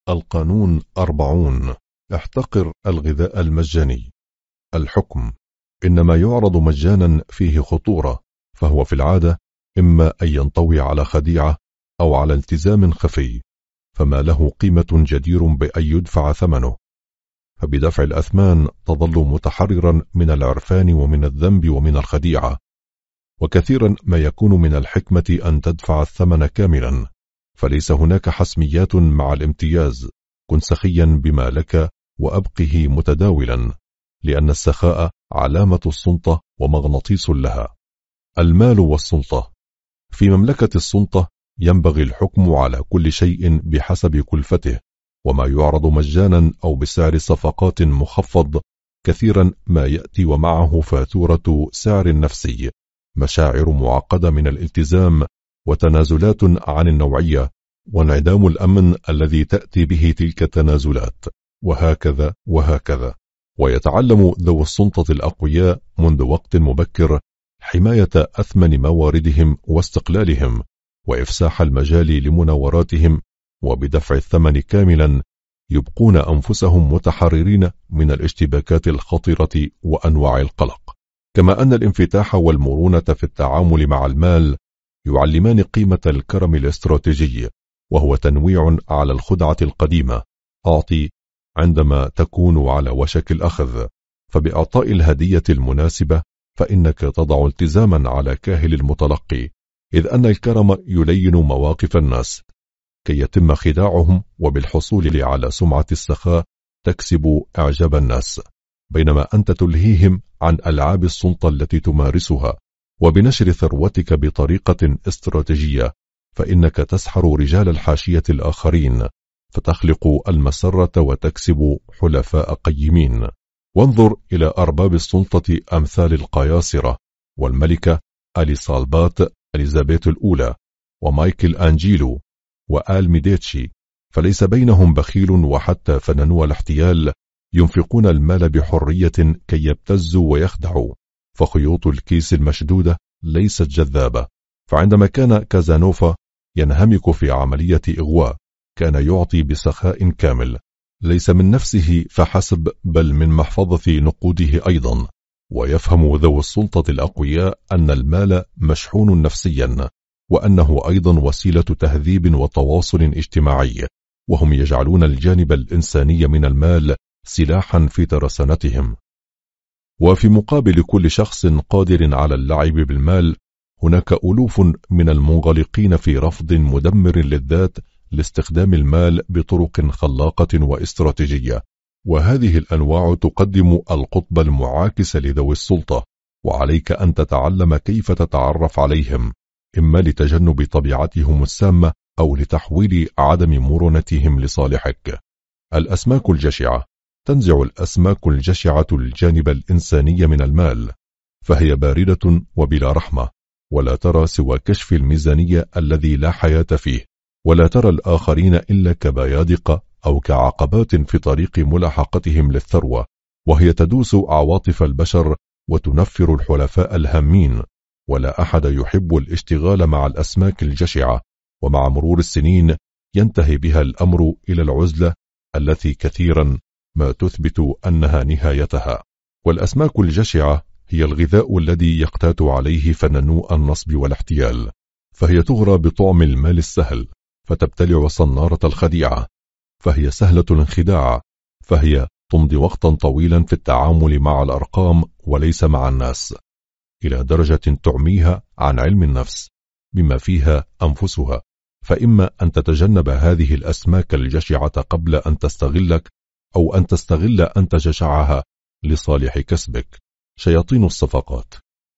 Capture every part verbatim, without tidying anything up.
القانون أربعون. احتقر الغذاء المجاني. الحكم: إن ما يعرض مجانا فيه خطورة، فهو في العادة إما أن ينطوي على خديعة أو على التزام خفي، فما له قيمة جدير بأن يدفع ثمنه، فبدفع الأثمان تظل متحررا من العرفان ومن الذنب ومن الخديعة. وكثيرا ما يكون من الحكمة أن تدفع الثمن كاملا، فليس هناك حسميات مع الامتياز. كن سخيا بما لك وأبقه متداولا، لأن السخاء علامة السلطة ومغناطيس لها. المال والسلطة. في مملكة السلطة ينبغي الحكم على كل شيء بحسب كلفته، وما يعرض مجانا أو بسعر صفقات مخفض كثيرا ما يأتي ومعه فاتورة سعر نفسي، مشاعر معقدة من الالتزام، وتنازلات عن النوعية، وانعدام الأمن الذي تأتي به تلك التنازلات، وهكذا وهكذا. ويتعلم ذوي السلطة الأقوياء منذ وقت مبكر حماية أثمن مواردهم واستقلالهم، وإفساح المجال لمناوراتهم، وبدفع الثمن كاملا يبقون أنفسهم متحررين من الاشتباكات الخطرة وأنواع القلق. كما أن الانفتاح والمرونة في التعامل مع المال يعلمان قيمة الكرم الاستراتيجي، وهو تنويع على الخدعة القديمة: أعطي عندما تكون على وشك الأخذ. فبإعطاء الهدية المناسبة فإنك تضع التزاما على كاهل المتلقي، إذ أن الكرم يلين مواقف الناس كي يتم خداعهم، وبالحصول على سمعة السخاء تكسب إعجاب الناس، بينما أنت تلهيهم عن ألعاب السلطة التي تمارسها. وبنشر ثروتك بطريقة استراتيجية فإنك تسحر رجال الحاشية الآخرين، فتخلق المسرة وتكسب حلفاء قيمين. وانظر إلى أرباب السلطة أمثال القياصرة والملكة أليصالبات إليزابيث الأولى ومايكل أنجيلو وآل ميديتشي، فليس بينهم بخيل، وحتى فننوا الاحتيال ينفقون المال بحرية كي يبتزوا ويخدعوا. فخيوط الكيس المشدودة ليست جذابة. فعندما كان كازانوفا ينهمك في عملية إغواء كان يعطي بسخاء كامل، ليس من نفسه فحسب بل من محفظة نقوده أيضا. ويفهم ذوي السلطة الأقوياء أن المال مشحون نفسيا، وأنه أيضا وسيلة تهذيب وتواصل اجتماعي، وهم يجعلون الجانب الإنساني من المال سلاحا في ترسانتهم. وفي مقابل كل شخص قادر على اللعب بالمال هناك ألوف من المنغلقين في رفض مدمر للذات لاستخدام المال بطرق خلاقة واستراتيجية. وهذه الأنواع تقدم القطب المعاكس لذوي السلطة، وعليك أن تتعلم كيف تتعرف عليهم، إما لتجنب طبيعتهم السامة أو لتحويل عدم مرونتهم لصالحك. الأسماك الجشعة. تنزع الأسماك الجشعة الجانب الإنساني من المال، فهي باردة وبلا رحمة، ولا ترى سوى كشف الميزانية الذي لا حياة فيه، ولا ترى الآخرين إلا كبيادق أو كعقبات في طريق ملاحقتهم للثروة، وهي تدوس عواطف البشر وتنفر الحلفاء الهامين. ولا أحد يحب الاشتغال مع الأسماك الجشعة، ومع مرور السنين ينتهي بها الأمر إلى العزلة التي كثيرا ما تثبت أنها نهايتها. والأسماك الجشعة هي الغذاء الذي يقتات عليه فننو النصب والاحتيال، فهي تغرى بطعم المال السهل فتبتلع صنارة الخديعة، فهي سهلة الانخداع، فهي تمضي وقتا طويلا في التعامل مع الأرقام وليس مع الناس، إلى درجة تعميها عن علم النفس بما فيها أنفسها. فإما أن تتجنب هذه الأسماك الجشعة قبل أن تستغلك، أو أن تستغل أن تجشعها لصالح كسبك. شياطين الصفقات.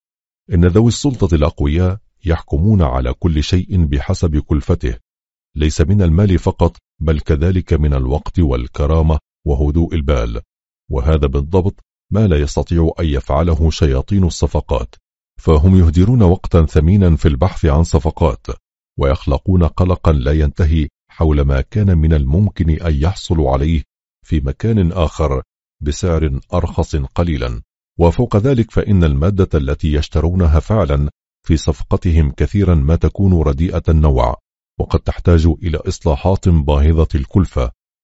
إن ذوي السلطة الأقوياء يحكمون على كل شيء بحسب كلفته، ليس من المال فقط بل كذلك من الوقت والكرامة وهدوء البال. وهذا بالضبط ما لا يستطيع أن يفعله شياطين الصفقات، فهم يهدرون وقتا ثمينا في البحث عن صفقات، ويخلقون قلقا لا ينتهي حول ما كان من الممكن أن يحصلوا عليه في مكان آخر بسعر أرخص قليلا. وفوق ذلك فإن المادة التي يشترونها فعلا في صفقتهم كثيرا ما تكون رديئة النوع، وقد تحتاج إلى إصلاحات باهظة الكلفة،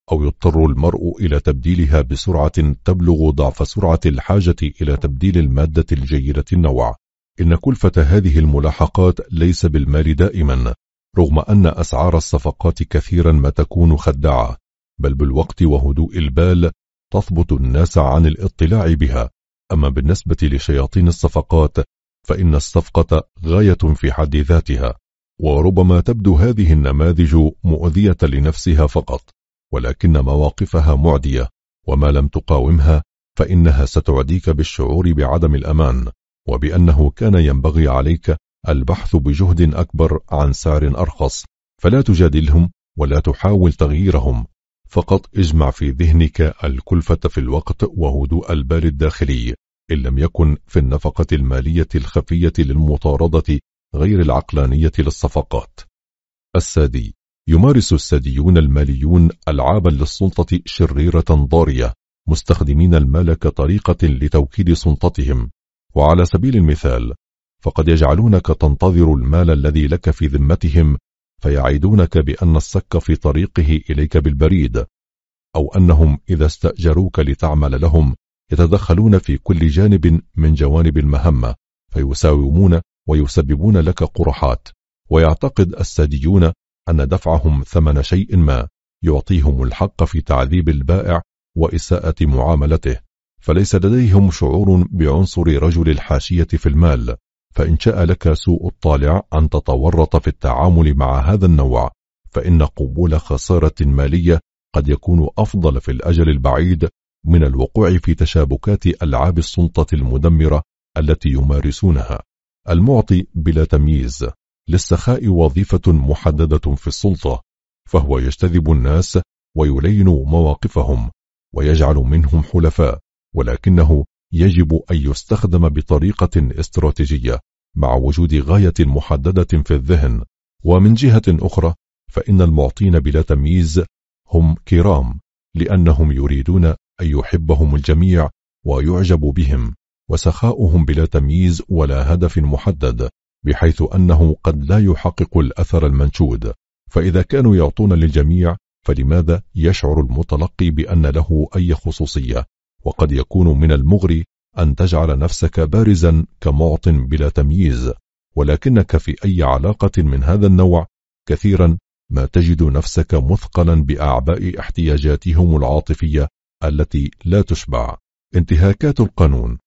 أو يضطر المرء إلى تبديلها بسرعة تبلغ ضعف سرعة الحاجة إلى تبديل المادة الجيدة النوع. إن كلفة هذه الملاحقات ليس بالمال دائما، رغم أن أسعار الصفقات كثيرا ما تكون خداعة، بل بالوقت وهدوء البال تثبت الناس عن الاطلاع بها. أما بالنسبة لشياطين الصفقات فإن الصفقة غاية في حد ذاتها، وربما تبدو هذه النماذج مؤذية لنفسها فقط، ولكن مواقفها معدية، وما لم تقاومها فإنها ستعديك بالشعور بعدم الأمان، وبأنه كان ينبغي عليك البحث بجهد أكبر عن سعر أرخص. فلا تجادلهم ولا تحاول تغييرهم، فقط اجمع في ذهنك الكلفة في الوقت وهدوء البال الداخلي، إن لم يكن في النفقة المالية الخفية للمطاردة غير العقلانية للصفقات. السادي: يمارس الساديون الماليون ألعابا للسلطة شريرة ضارية، مستخدمين المال كطريقة لتوكيد سلطتهم. وعلى سبيل المثال فقد يجعلونك تنتظر المال الذي لك في ذمتهم، فيعيدونك بأن الصك في طريقه إليك بالبريد، أو أنهم إذا استأجروك لتعمل لهم يتدخلون في كل جانب من جوانب المهمة، فيساومون ويسببون لك قرحات. ويعتقد الساديون أن دفعهم ثمن شيء ما يعطيهم الحق في تعذيب البائع وإساءة معاملته، فليس لديهم شعور بعنصر رجل الحاشية في المال. فإن شاء لك سوء الطالع أن تتورط في التعامل مع هذا النوع، فإن قبول خسارة مالية قد يكون أفضل في الأجل البعيد من الوقوع في تشابكات ألعاب السلطة المدمرة التي يمارسونها. المعطي بلا تمييز. للسخاء وظيفة محددة في السلطة، فهو يجتذب الناس ويلين مواقفهم ويجعل منهم حلفاء، ولكنه يجب أن يستخدم بطريقة استراتيجية مع وجود غاية محددة في الذهن. ومن جهة أخرى فإن المعطين بلا تمييز هم كرام، لأنهم يريدون أن يحبهم الجميع ويعجب بهم، وسخاؤهم بلا تمييز ولا هدف محدد، بحيث أنه قد لا يحقق الأثر المنشود. فإذا كانوا يعطون للجميع فلماذا يشعر المتلقي بأن له أي خصوصية؟ وقد يكون من المغري أن تجعل نفسك بارزا كمعط بلا تمييز، ولكنك في أي علاقة من هذا النوع كثيرا ما تجد نفسك مثقلا بأعباء احتياجاتهم العاطفية التي لا تشبع. انتهاكات القانون.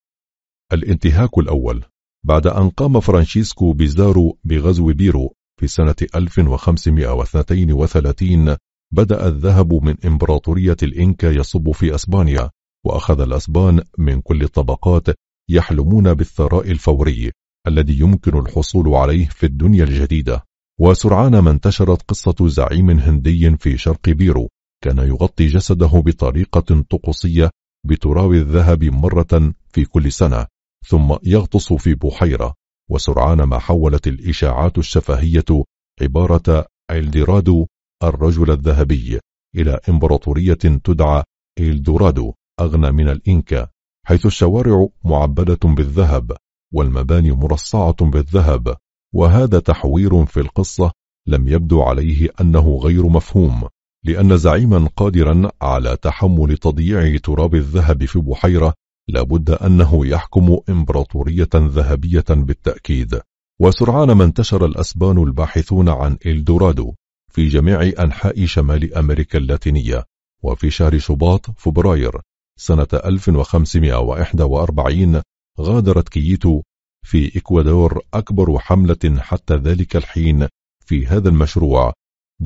الانتهاك الأول: بعد أن قام فرانشيسكو بيزارو بغزو بيرو في سنة ألف وخمسمائة واثنين وثلاثين، بدأ الذهب من إمبراطورية الإنكا يصب في أسبانيا، وأخذ الأسبان من كل الطبقات يحلمون بالثراء الفوري الذي يمكن الحصول عليه في الدنيا الجديدة. وسرعان ما انتشرت قصة زعيم هندي في شرق بيرو كان يغطي جسده بطريقة طقوسية بتراب الذهب مرة في كل سنة، ثم يغطس في بحيرة. وسرعان ما حولت الإشاعات الشفهية عبارة إلدورادو الرجل الذهبي إلى إمبراطورية تدعى إلدورادو أغنى من الإنكا، حيث الشوارع معبدة بالذهب والمباني مرصعة بالذهب. وهذا تحوير في القصة لم يبدو عليه أنه غير مفهوم، لأن زعيما قادرا على تحمل تضييع تراب الذهب في بحيرة لابد أنه يحكم إمبراطورية ذهبية بالتأكيد. وسرعان ما انتشر الأسبان الباحثون عن إلدورادو في جميع أنحاء شمال أمريكا اللاتينية. وفي شهر شباط فبراير سنة ألف وخمسمائة وواحد وأربعين غادرت كييتو في إكوادور أكبر حملة حتى ذلك الحين في هذا المشروع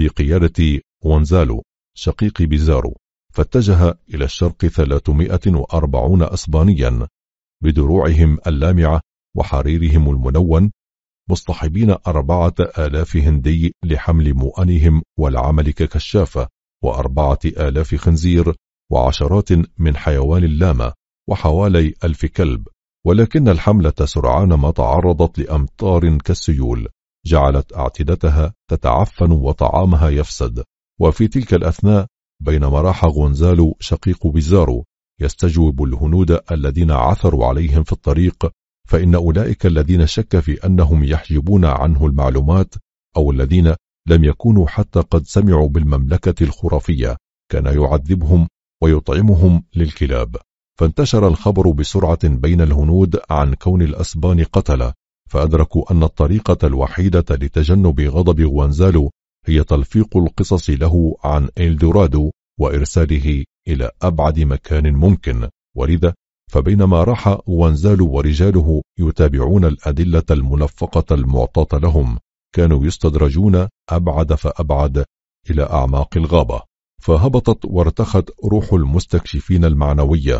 بقيادة غونزالو شقيق بيزارو، فاتجه إلى الشرق ثلاثمائة وأربعين أسبانيا بدروعهم اللامعة وحريرهم الملون، مصطحبين أربعة آلاف هندي لحمل مؤنهم والعمل ككشافة، وأربعة آلاف خنزير، وعشرات من حيوان اللاما، وحوالي ألف كلب. ولكن الحملة سرعان ما تعرضت لأمطار كالسيول جعلت أعتدتها تتعفن وطعامها يفسد. وفي تلك الأثناء بينما راح غونزالو شقيق بيزارو يستجوب الهنود الذين عثروا عليهم في الطريق، فإن أولئك الذين شك في أنهم يحجبون عنه المعلومات أو الذين لم يكونوا حتى قد سمعوا بالمملكة الخرافية كان يعذبهم ويطعمهم للكلاب. فانتشر الخبر بسرعة بين الهنود عن كون الأسبان قتلة، فأدركوا أن الطريقة الوحيدة لتجنب غضب غوانزالو هي تلفيق القصص له عن إلدورادو وإرساله إلى أبعد مكان ممكن. ولذا فبينما راح غوانزالو ورجاله يتابعون الأدلة الملفقة المعطاة لهم، كانوا يستدرجون أبعد فأبعد إلى أعماق الغابة، فهبطت وارتخت روح المستكشفين المعنوية،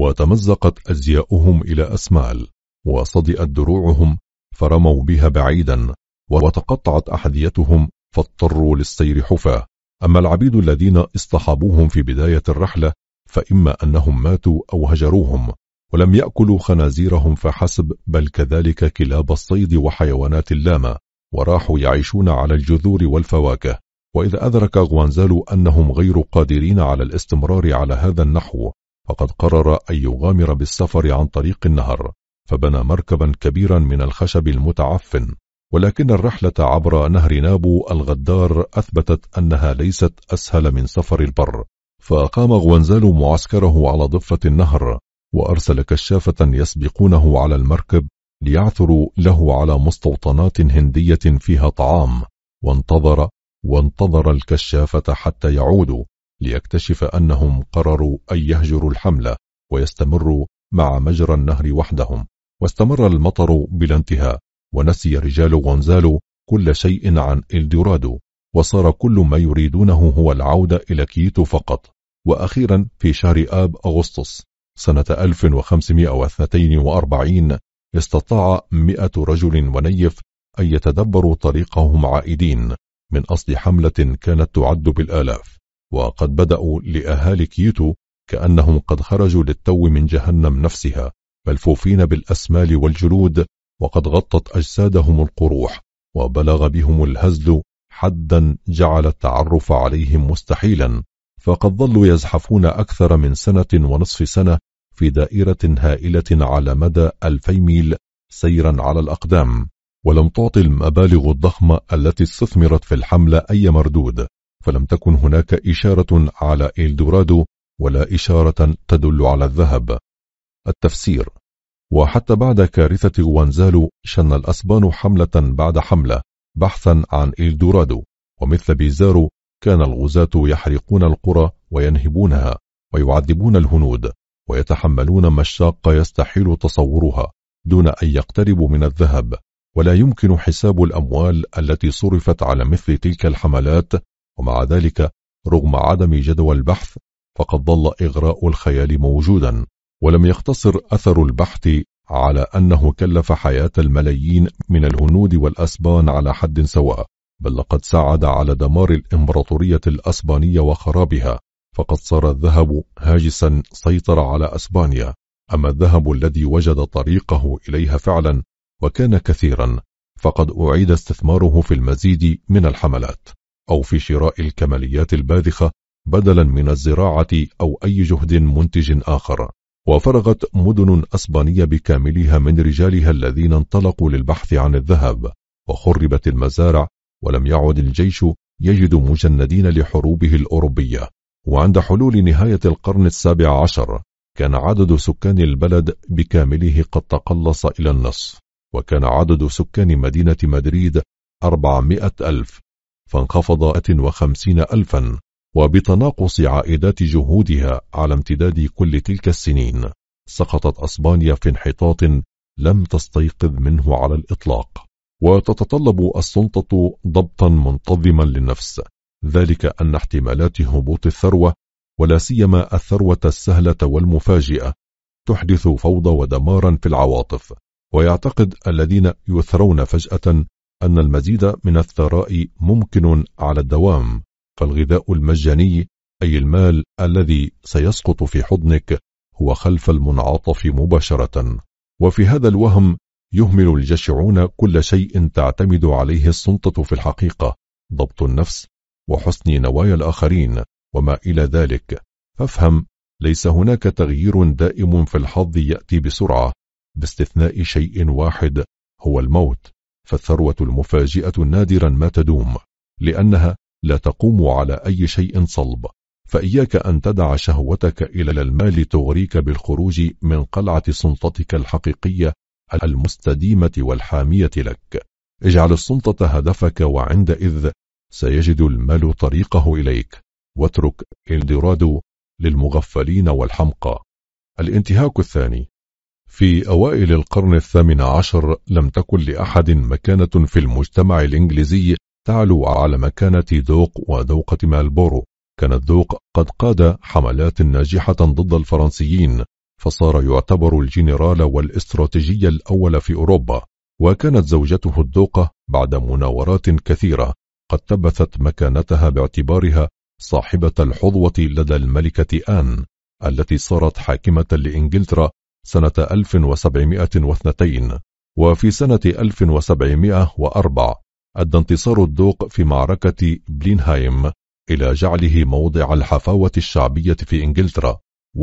وتمزقت أزياؤهم إلى أسمال، وصدئت دروعهم فرموا بها بعيدا، وتقطعت أحذيتهم فاضطروا للسير حفاة. أما العبيد الذين اصطحبوهم في بداية الرحلة فإما أنهم ماتوا أو هجروهم، ولم يأكلوا خنازيرهم فحسب، بل كذلك كلاب الصيد وحيوانات اللامة، وراحوا يعيشون على الجذور والفواكه. وإذا أدرك غوانزالو أنهم غير قادرين على الاستمرار على هذا النحو، فقد قرر أن يغامر بالسفر عن طريق النهر، فبنى مركبا كبيرا من الخشب المتعفن. ولكن الرحلة عبر نهر نابو الغدار أثبتت أنها ليست أسهل من سفر البر، فأقام غوانزالو معسكره على ضفة النهر، وأرسل كشافة يسبقونه على المركب ليعثروا له على مستوطنات هندية فيها طعام، وانتظر وانتظر الكشافة حتى يعودوا ليكتشف أنهم قرروا أن يهجروا الحملة ويستمروا مع مجرى النهر وحدهم. واستمر المطر بلا انتهاء، ونسي رجال غوانزالو كل شيء عن إلدورادو، وصار كل ما يريدونه هو العودة إلى كيتو فقط. وأخيرا في شهر آب أغسطس سنة ألف وخمسمائة واثنين وأربعين استطاع مئة رجل ونيف أن يتدبروا طريقهم عائدين من أصل حملة كانت تعد بالآلاف، وقد بدأوا لأهالي كيتو كأنهم قد خرجوا للتو من جهنم نفسها، ملفوفين بالأسمال والجلود، وقد غطت أجسادهم القروح، وبلغ بهم الهزل حدا جعل التعرف عليهم مستحيلا. فقد ظلوا يزحفون أكثر من سنة ونصف سنة في دائرة هائلة على مدى ألفي ميل سيرا على الأقدام، ولم تعطي المبالغ الضخمة التي استثمرت في الحملة أي مردود، فلم تكن هناك إشارة على إلدورادو ولا إشارة تدل على الذهب. التفسير: وحتى بعد كارثة غوانزالو شن الأسبان حملة بعد حملة بحثا عن إلدورادو، ومثل بيزارو كان الغزاة يحرقون القرى وينهبونها ويعذبون الهنود، ويتحملون مشاق يستحيل تصورها دون أن يقتربوا من الذهب، ولا يمكن حساب الأموال التي صرفت على مثل تلك الحملات. ومع ذلك رغم عدم جدوى البحث فقد ظل إغراء الخيال موجودا، ولم يقتصر أثر البحث على أنه كلف حياة الملايين من الهنود والأسبان على حد سواء، بل لقد ساعد على دمار الإمبراطورية الأسبانية وخرابها، فقد صار الذهب هاجسا سيطر على أسبانيا. أما الذهب الذي وجد طريقه إليها فعلا وكان كثيرا، فقد أعيد استثماره في المزيد من الحملات، أو في شراء الكماليات الباذخة بدلا من الزراعة أو أي جهد منتج آخر. وفرغت مدن أسبانية بكاملها من رجالها الذين انطلقوا للبحث عن الذهب، وخربت المزارع، ولم يعد الجيش يجد مجندين لحروبه الأوروبية. وعند حلول نهاية القرن السابع عشر كان عدد سكان البلد بكامله قد تقلص إلى النصف، وكان عدد سكان مدينة مدريد أربعمائة ألف، فانخفض وخمسين ألفا. وبتناقص عائدات جهودها على امتداد كل تلك السنين، سقطت أسبانيا في انحطاط لم تستيقظ منه على الإطلاق. وتتطلب السلطة ضبطا منتظما للنفس، ذلك أن احتمالات هبوط الثروة، ولا سيما الثروة السهلة والمفاجئة، تحدث فوضى ودمارا في العواطف. ويعتقد الذين يثرون فجأة أن المزيد من الثراء ممكن على الدوام، فالغذاء المجاني أي المال الذي سيسقط في حضنك هو خلف المنعطف مباشرة. وفي هذا الوهم يهمل الجشعون كل شيء تعتمد عليه السلطة في الحقيقة، ضبط النفس وحسن نوايا الآخرين وما إلى ذلك. فافهم، ليس هناك تغيير دائم في الحظ يأتي بسرعة، باستثناء شيء واحد هو الموت، فالثروة المفاجئة نادرا ما تدوم، لأنها لا تقوم على أي شيء صلب، فإياك أن تدع شهوتك إلى المال تغريك بالخروج من قلعة سلطتك الحقيقية المستديمة والحامية لك. اجعل السلطة هدفك، وعندئذ سيجد المال طريقه إليك. واترك إلدورادو للمغفلين والحمقى. الانتهاك الثاني. في أوائل القرن الثامن عشر لم تكن لأحد مكانة في المجتمع الإنجليزي تعلو على مكانة دوق ودوقة مالبورو. كان الذوق قد قاد حملات ناجحة ضد الفرنسيين، فصار يعتبر الجنرال والاستراتيجي الأول في أوروبا. وكانت زوجته الذوقة بعد مناورات كثيرة قد تبثت مكانتها باعتبارها صاحبة الحظوة لدى الملكة آن التي صارت حاكمة لإنجلترا سنة ألف وسبعمائة واثنين. وفي سنة ألف وسبعمائة وأربعة أدى انتصار الذوق في معركة بلينهايم إلى جعله موضع الحفاوة الشعبية في إنجلترا،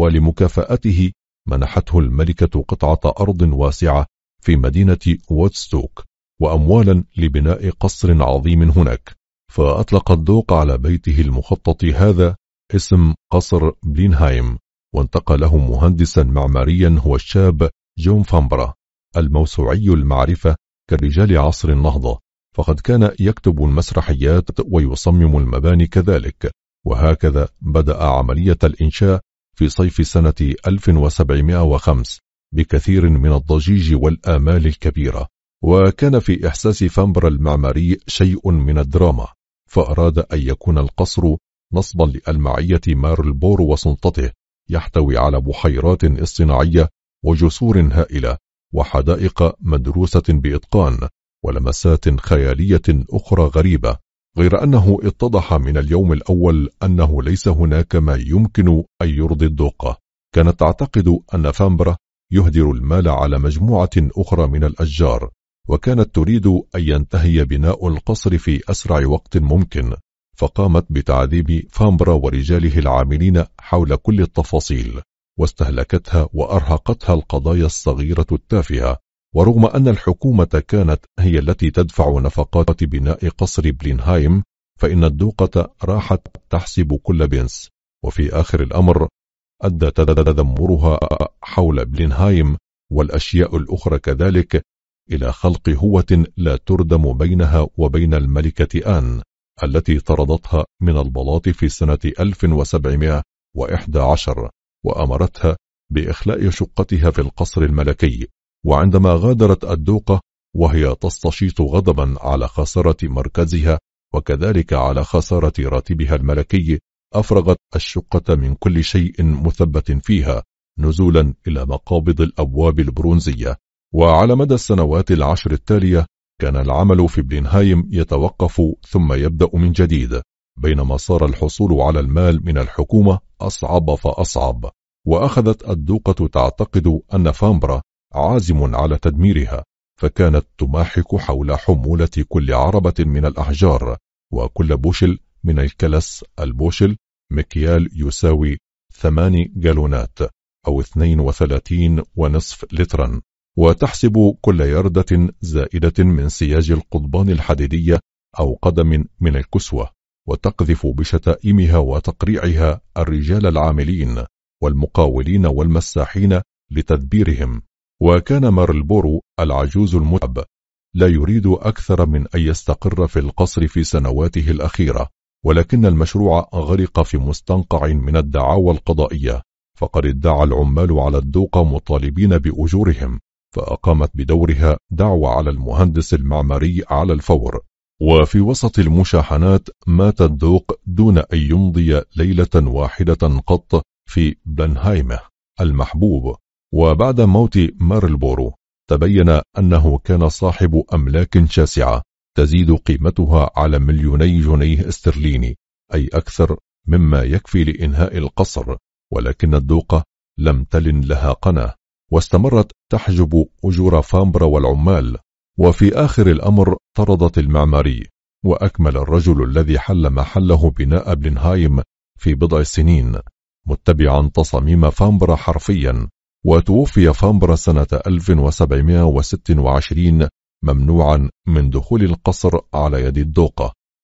ولمكافأته منحته الملكة قطعة أرض واسعة في مدينة وودستوك وأموالا لبناء قصر عظيم هناك. فأطلق الذوق على بيته المخطط هذا اسم قصر بلينهايم، وانتقله مهندسا معماريا هو الشاب جون فامبرا الموسوعي المعرفة كرجال عصر النهضة، فقد كان يكتب المسرحيات ويصمم المباني كذلك. وهكذا بدأ عملية الإنشاء في صيف سنة ألف وسبعمائة وخمسة بكثير من الضجيج والآمال الكبيرة. وكان في إحساس فامبرا المعماري شيء من الدراما، فأراد أن يكون القصر نصبا لألمعية مارلبورو وسلطته، يحتوي على بحيرات اصطناعية وجسور هائلة وحدائق مدروسة بإتقان ولمسات خيالية أخرى غريبة. غير أنه اتضح من اليوم الأول أنه ليس هناك ما يمكن أن يرضي الذوقة. كانت تعتقد أن فامبرا يهدر المال على مجموعة أخرى من الأشجار، وكانت تريد أن ينتهي بناء القصر في أسرع وقت ممكن، فقامت بتعذيب فامبرا ورجاله العاملين حول كل التفاصيل، واستهلكتها وأرهقتها القضايا الصغيرة التافهة. ورغم أن الحكومة كانت هي التي تدفع نفقات بناء قصر بلينهايم، فإن الذوقة راحت تحسب كل بنس. وفي آخر الأمر أدى تذمرها حول بلينهايم والأشياء الأخرى كذلك إلى خلق هوة لا تردم بينها وبين الملكة آن التي طردتها من البلاط في سنة ألف وسبعمائة وإحدى عشر، وأمرتها بإخلاء شقتها في القصر الملكي. وعندما غادرت الذوقة وهي تستشيط غضبا على خسارة مركزها وكذلك على خسارة راتبها الملكي، أفرغت الشقة من كل شيء مثبت فيها نزولا إلى مقابض الأبواب البرونزية. وعلى مدى السنوات العشر التالية كان العمل في بلينهايم يتوقف ثم يبدأ من جديد، بينما صار الحصول على المال من الحكومة أصعب فأصعب. وأخذت الذوقة تعتقد أن فامبرا عازم على تدميرها، فكانت تماحك حول حمولة كل عربة من الأحجار، وكل بوشل من الكلس. البوشل مكيال يساوي ثماني جالونات أو اثنين وثلاثين ونصف لترا، وتحسب كل يردة زائدة من سياج القضبان الحديدية أو قدم من الكسوة، وتقذف بشتائمها وتقريعها الرجال العاملين والمقاولين والمساحين لتدبيرهم. وكان مارلبورو العجوز المتعب لا يريد أكثر من أن يستقر في القصر في سنواته الأخيرة، ولكن المشروع غرق في مستنقع من الدعاوى القضائية، فقد ادعى العمال على الذوق مطالبين بأجورهم، فأقامت بدورها دعوى على المهندس المعماري على الفور. وفي وسط المشاحنات مات الذوق دون أن يمضي ليلة واحدة قط في بلينهايم المحبوب. وبعد موت مارلبورو تبين أنه كان صاحب أملاك شاسعة تزيد قيمتها على مليوني جنيه استرليني، أي أكثر مما يكفي لإنهاء القصر، ولكن الذوقة لم تلن لها قناة، واستمرت تحجب أجور فامبرا والعمال. وفي آخر الأمر طردت المعماري، وأكمل الرجل الذي حل محله بناء بلينهايم في بضع سنين متبعا تصاميم فامبرا حرفيا. وتوفي فامبرا سنة ألف وسبعمائة وستة وعشرين ممنوعا من دخول القصر على يد الذوقة،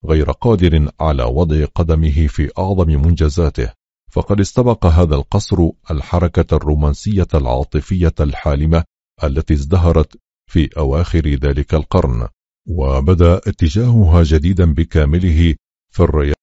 غير قادر على وضع قدمه في أعظم منجزاته، فقد استبق هذا القصر الحركة الرومانسية العاطفية الحالمة التي ازدهرت في أواخر ذلك القرن، وبدأ اتجاهها جديدا بكامله في الرياضة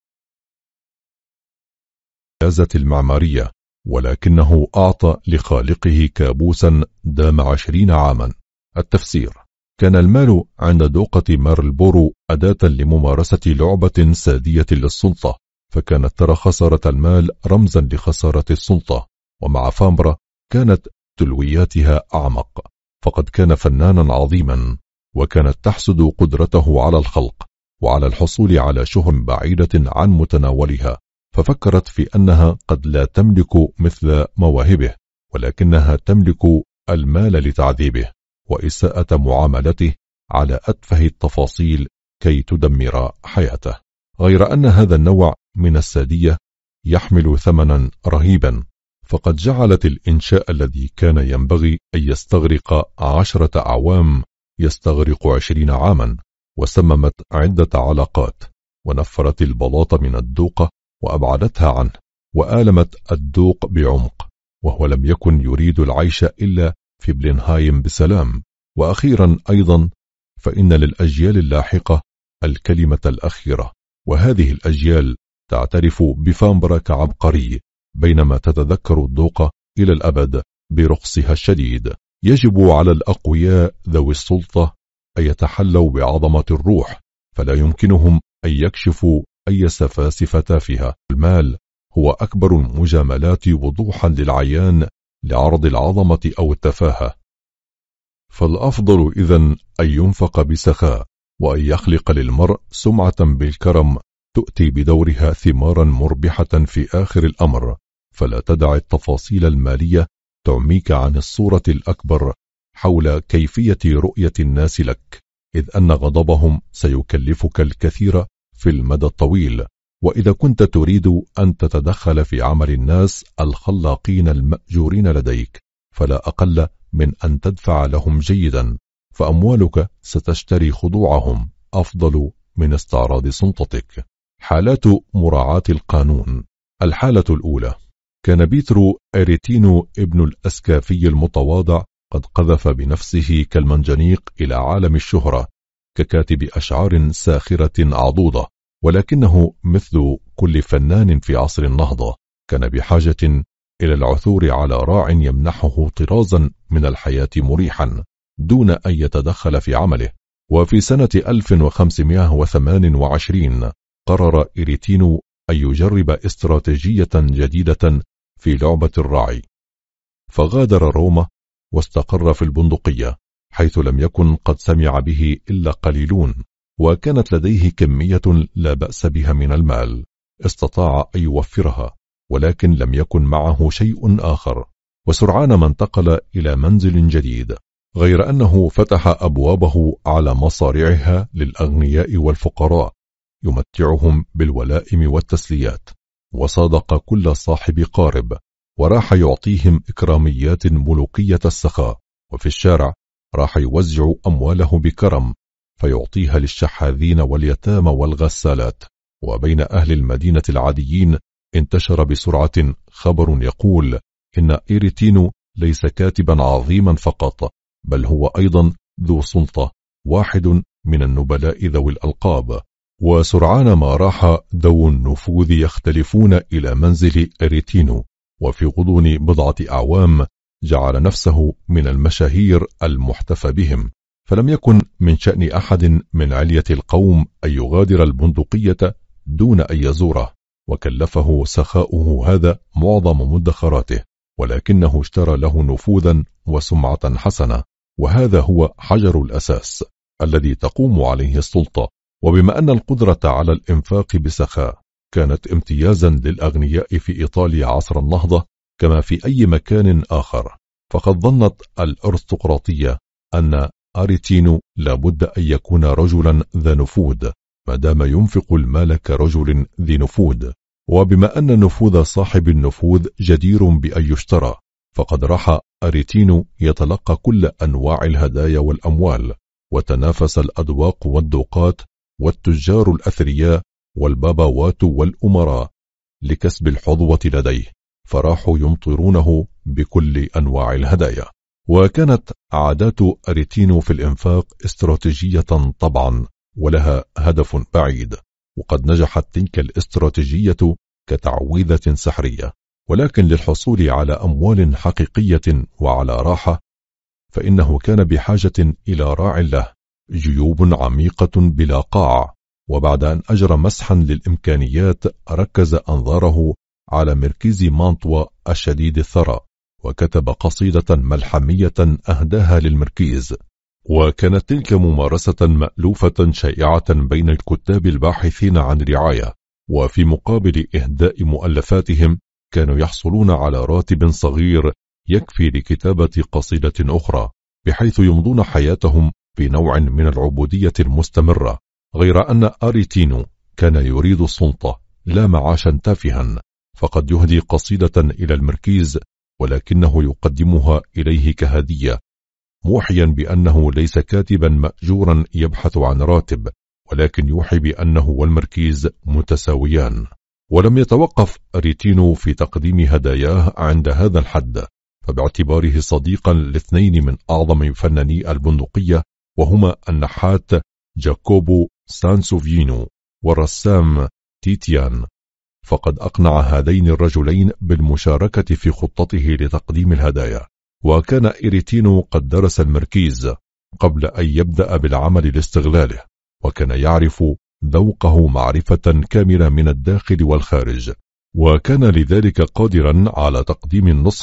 المعمارية، ولكنه أعطى لخالقه كابوسا دام عشرين عاما. التفسير: كان المال عند دوقة مارلبورو أداة لممارسة لعبة سادية للسلطة، فكانت ترى خسارة المال رمزا لخسارة السلطة، ومع فامبرا كانت تلوياتها أعمق، فقد كان فنانا عظيما، وكانت تحسد قدرته على الخلق وعلى الحصول على شهر بعيدة عن متناولها، ففكرت في أنها قد لا تملك مثل مواهبه، ولكنها تملك المال لتعذيبه وإساءة معاملته على أتفه التفاصيل كي تدمر حياته. غير أن هذا النوع من السادية يحمل ثمنا رهيبا، فقد جعلت الإنشاء الذي كان ينبغي أن يستغرق عشرة أعوام يستغرق عشرين عاما، وسممت عدة علاقات، ونفرت البلاط من الدوقة وأبعدتها عنه، وآلمت الدوق بعمق، وهو لم يكن يريد العيش إلا في بلينهايم بسلام. وأخيرا أيضا فإن للأجيال اللاحقة الكلمة الأخيرة، وهذه الأجيال تعترف بفامبرا كعبقري، بينما تتذكر الدوقة إلى الأبد برخصها الشديد. يجب على الأقوياء ذوي السلطة أن يتحلوا بعظمة الروح، فلا يمكنهم أن يكشفوا أي سفاسف تافهة. المال هو أكبر المجاملات وضوحا للعيان لعرض العظمة أو التفاهة، فالأفضل إذن أن ينفق بسخاء، وأن يخلق للمرء سمعة بالكرم تؤتي بدورها ثمارا مربحة في آخر الأمر. فلا تدع التفاصيل المالية تعميك عن الصورة الأكبر حول كيفية رؤية الناس لك، إذ أن غضبهم سيكلفك الكثير في المدى الطويل. وإذا كنت تريد أن تتدخل في عمل الناس الخلاقين المأجورين لديك، فلا أقل من أن تدفع لهم جيدا، فأموالك ستشتري خضوعهم أفضل من استعراض سلطتك. حالات مراعاة القانون. الحالة الأولى: كان بيترو إريتينو ابن الأسكافي المتواضع قد قذف بنفسه كالمنجنيق إلى عالم الشهرة ككاتب أشعار ساخرة عضوضة، ولكنه مثل كل فنان في عصر النهضة كان بحاجة إلى العثور على راع يمنحه طرازا من الحياة مريحا دون أن يتدخل في عمله. وفي سنة ألف وخمسمائة وثمانية وعشرين قرر إريتينو أن يجرب استراتيجية جديدة في لعبة الراعي، فغادر روما واستقر في البندقية، حيث لم يكن قد سمع به إلا قليلون، وكانت لديه كمية لا بأس بها من المال استطاع أن يوفرها، ولكن لم يكن معه شيء آخر، وسرعان ما انتقل إلى منزل جديد، غير أنه فتح أبوابه على مصارعها للأغنياء والفقراء، يمتعهم بالولائم والتسليات، وصادق كل صاحب قارب، وراح يعطيهم إكراميات ملوكية السخاء. وفي الشارع راح يوزع أمواله بكرم، فيعطيها للشحاذين واليتامى والغسالات. وبين أهل المدينة العاديين انتشر بسرعة خبر يقول إن إيريتينو ليس كاتبا عظيما فقط، بل هو أيضا ذو سلطة، واحد من النبلاء ذوي الألقاب. وسرعان ما راح ذو النفوذ يختلفون إلى منزل إيريتينو، وفي غضون بضعة أعوام جعل نفسه من المشاهير المحتفى بهم، فلم يكن من شأن أحد من علية القوم أن يغادر البندقية دون أن يزوره، وكلفه سخاؤه هذا معظم مدخراته، ولكنه اشترى له نفوذا وسمعة حسنة، وهذا هو حجر الأساس الذي تقوم عليه السلطة. وبما أن القدرة على الإنفاق بسخاء كانت امتيازا للأغنياء في إيطاليا عصر النهضة كما في أي مكان آخر، فقد ظنت الأرستقراطية أن إريتينو لابد أن يكون رجلا ذا نفوذ ما دام ينفق المال كرجل ذي نفوذ. وبما أن نفوذ صاحب النفوذ جدير بأن يشترى، فقد راح إريتينو يتلقى كل أنواع الهدايا والأموال، وتنافس الأذواق والذوقات والتجار الأثرياء والبابوات والأمراء لكسب الحظوة لديه، فراحوا يمطرونه بكل أنواع الهدايا. وكانت عادات أريتينو في الإنفاق استراتيجية طبعا، ولها هدف بعيد، وقد نجحت تلك الاستراتيجية كتعويذة سحرية. ولكن للحصول على أموال حقيقية وعلى راحة فإنه كان بحاجة إلى راع له، جيوب عميقة بلا قاع. وبعد أن أجرى مسحا للإمكانيات ركز أنظاره على مركز مانتوا الشديد الثراء، وكتب قصيدة ملحمية أهداها للمركز. وكانت تلك ممارسة مألوفة شائعة بين الكتاب الباحثين عن رعاية، وفي مقابل إهداء مؤلفاتهم كانوا يحصلون على راتب صغير يكفي لكتابة قصيدة أخرى، بحيث يمضون حياتهم في نوع من العبودية المستمرة. غير أن أريتينو كان يريد السلطة لا معاشا تافها، فقد يهدي قصيدة إلى المركز ولكنه يقدمها إليه كهدية، موحيا بأنه ليس كاتبا مأجورا يبحث عن راتب، ولكن يوحي بأنه والمركز متساويان. ولم يتوقف أريتينو في تقديم هداياه عند هذا الحد، فباعتباره صديقا لاثنين من أعظم فناني البندقية، وهما النحات جاكوبو سانسوفينو والرسام تيتيان، فقد أقنع هذين الرجلين بالمشاركة في خطته لتقديم الهدايا. وكان إريتينو قد درس المركز قبل أن يبدأ بالعمل لاستغلاله، وكان يعرف ذوقه معرفة كاملة من الداخل والخارج، وكان لذلك قادرا على تقديم النصح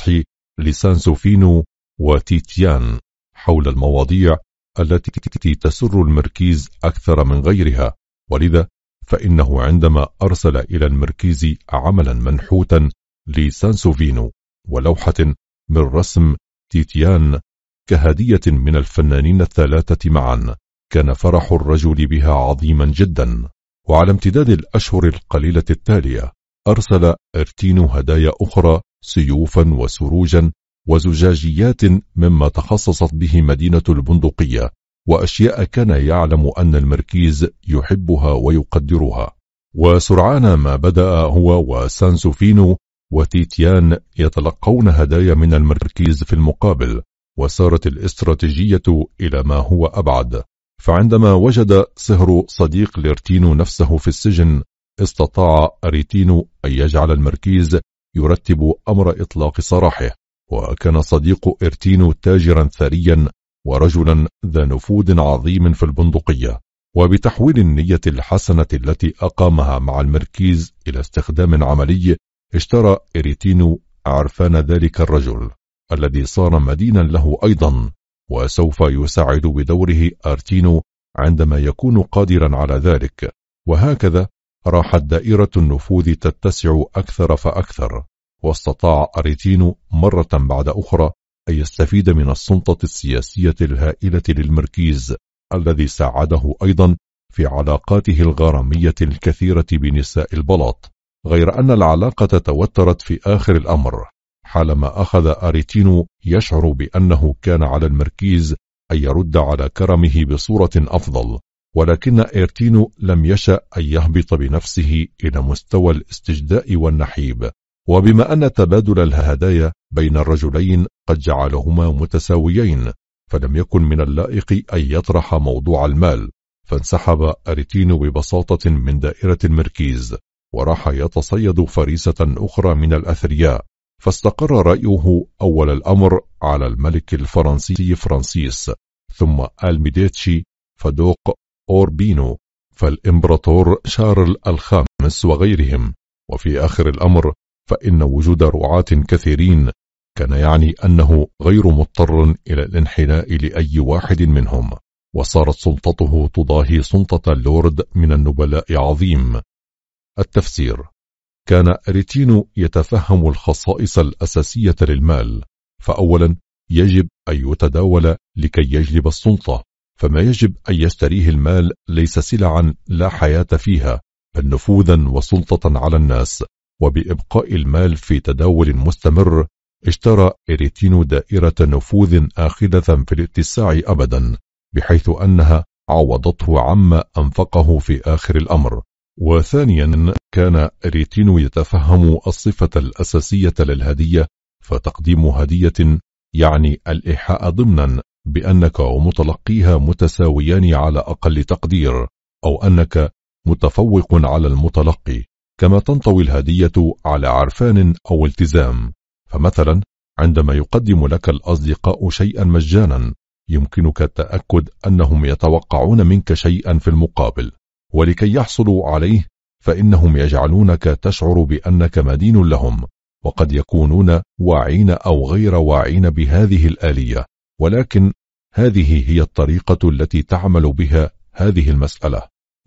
لسانسوفينو وتيتيان حول المواضيع التي تسر المركز أكثر من غيرها. ولذا فإنه عندما أرسل إلى المركز عملا منحوتا لسانسوفينو ولوحة من رسم تيتيان كهدية من الفنانين الثلاثة معا، كان فرح الرجل بها عظيما جدا. وعلى امتداد الأشهر القليلة التالية أرسل أريتينو هدايا أخرى، سيوفا وسروجا وزجاجيات مما تخصصت به مدينة البندقية، وأشياء كان يعلم أن المركز يحبها ويقدرها. وسرعان ما بدأ هو وسانسوفينو وتيتيان يتلقون هدايا من المركز في المقابل، وسارت الاستراتيجية إلى ما هو أبعد. فعندما وجد سهر صديق لأريتينو نفسه في السجن، استطاع أريتينو أن يجعل المركز يرتب أمر إطلاق سراحه. وكان صديق أريتينو تاجرا ثريا ورجلا ذا نفوذ عظيم في البندقية، وبتحويل النية الحسنة التي أقامها مع المركز إلى استخدام عملي، اشترى أريتينو عرفان ذلك الرجل الذي صار مدينا له أيضا، وسوف يساعد بدوره أريتينو عندما يكون قادرا على ذلك. وهكذا راحت دائرة النفوذ تتسع أكثر فأكثر، واستطاع أريتينو مرة بعد أخرى أن يستفيد من السلطة السياسية الهائلة للمركز الذي ساعده أيضا في علاقاته الغرامية الكثيرة بنساء البلاط. غير أن العلاقة توترت في آخر الأمر حالما أخذ أريتينو يشعر بأنه كان على المركز أن يرد على كرمه بصورة أفضل، ولكن أريتينو لم يشأ أن يهبط بنفسه إلى مستوى الاستجداء والنحيب. وبما أن تبادل الهدايا بين الرجلين قد جعلهما متساويين، فلم يكن من اللائق أن يطرح موضوع المال، فانسحب أريتينو ببساطة من دائرة المركز، وراح يتصيد فريسة أخرى من الأثرياء. فاستقر رأيه أول الأمر على الملك الفرنسي فرانسيس، ثم الميديتشي، فدوق أوربينو، فالإمبراطور شارل الخامس وغيرهم. وفي آخر الأمر فإن وجود رعاة كثيرين كان يعني أنه غير مضطر إلى الانحناء لأي واحد منهم، وصارت سلطته تضاهي سلطة اللورد من النبلاء عظيم. التفسير: كان أريتينو يتفهم الخصائص الأساسية للمال، فأولا يجب أن يتداول لكي يجلب السلطة، فما يجب أن يشتريه المال ليس سلعا لا حياة فيها، بل نفوذا وسلطة على الناس. وبإبقاء المال في تداول مستمر اشترى أريتينو دائرة نفوذ آخذة في الاتساع أبدا، بحيث أنها عوضته عما أنفقه في آخر الأمر. وثانيا كان ريتينو يتفهم الصفة الأساسية للهدية، فتقديم هدية يعني الإيحاء ضمنا بأنك ومتلقيها متساويان على أقل تقدير، أو أنك متفوق على المتلقي، كما تنطوي الهدية على عرفان أو التزام. فمثلا عندما يقدم لك الأصدقاء شيئا مجانا يمكنك التأكد أنهم يتوقعون منك شيئا في المقابل، ولكي يحصلوا عليه فإنهم يجعلونك تشعر بأنك مدين لهم، وقد يكونون واعين أو غير واعين بهذه الآلية، ولكن هذه هي الطريقة التي تعمل بها هذه المسألة.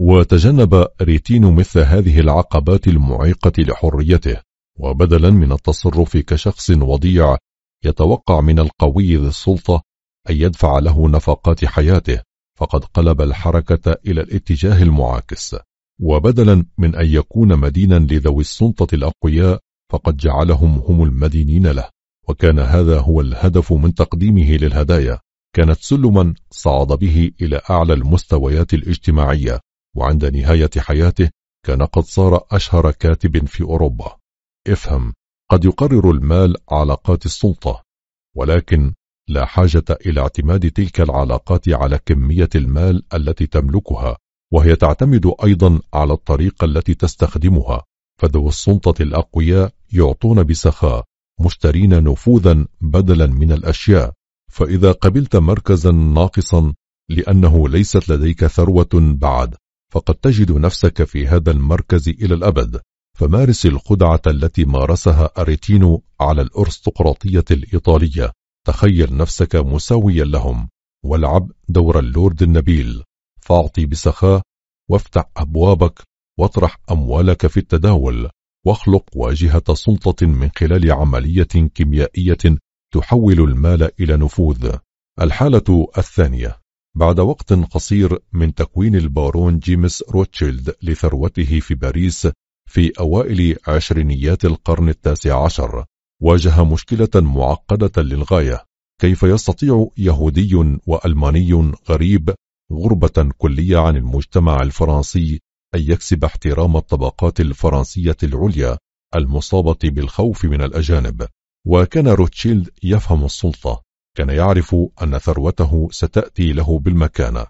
وتجنب ريتينو مثل هذه العقبات المعيقة لحريته، وبدلا من التصرف كشخص وضيع يتوقع من القوي ذي السلطة أن يدفع له نفقات حياته، فقد قلب الحركة إلى الاتجاه المعاكس، وبدلا من أن يكون مدينا لذوي السلطة الأقوياء فقد جعلهم هم المدينين له. وكان هذا هو الهدف من تقديمه للهدايا، كانت سلما صعد به إلى أعلى المستويات الاجتماعية، وعند نهاية حياته كان قد صار أشهر كاتب في أوروبا. افهم، قد يقرر المال علاقات السلطة، ولكن لا حاجة إلى اعتماد تلك العلاقات على كمية المال التي تملكها، وهي تعتمد أيضا على الطريقة التي تستخدمها. فذو السلطة الأقوياء يعطون بسخاء، مشترين نفوذا بدلا من الأشياء. فإذا قبلت مركزا ناقصا لأنه ليست لديك ثروة بعد، فقد تجد نفسك في هذا المركز إلى الأبد. فمارس الخدعة التي مارسها أريتينو على الأرستقراطية الإيطالية، تخيل نفسك مساويا لهم، والعب دور اللورد النبيل، فاعطي بسخاء، وافتح أبوابك، واطرح أموالك في التداول، واخلق واجهة سلطة من خلال عملية كيميائية تحول المال إلى نفوذ. الحالة الثانية، بعد وقت قصير من تكوين البارون جيمس روتشيلد لثروته في باريس في أوائل عشرينيات القرن التاسع عشر، واجه مشكلة معقدة للغاية: كيف يستطيع يهودي وألماني غريب غربة كلية عن المجتمع الفرنسي أن يكسب احترام الطبقات الفرنسية العليا المصابة بالخوف من الأجانب؟ وكان روتشيلد يفهم السلطة، كان يعرف أن ثروته ستأتي له بالمكانة،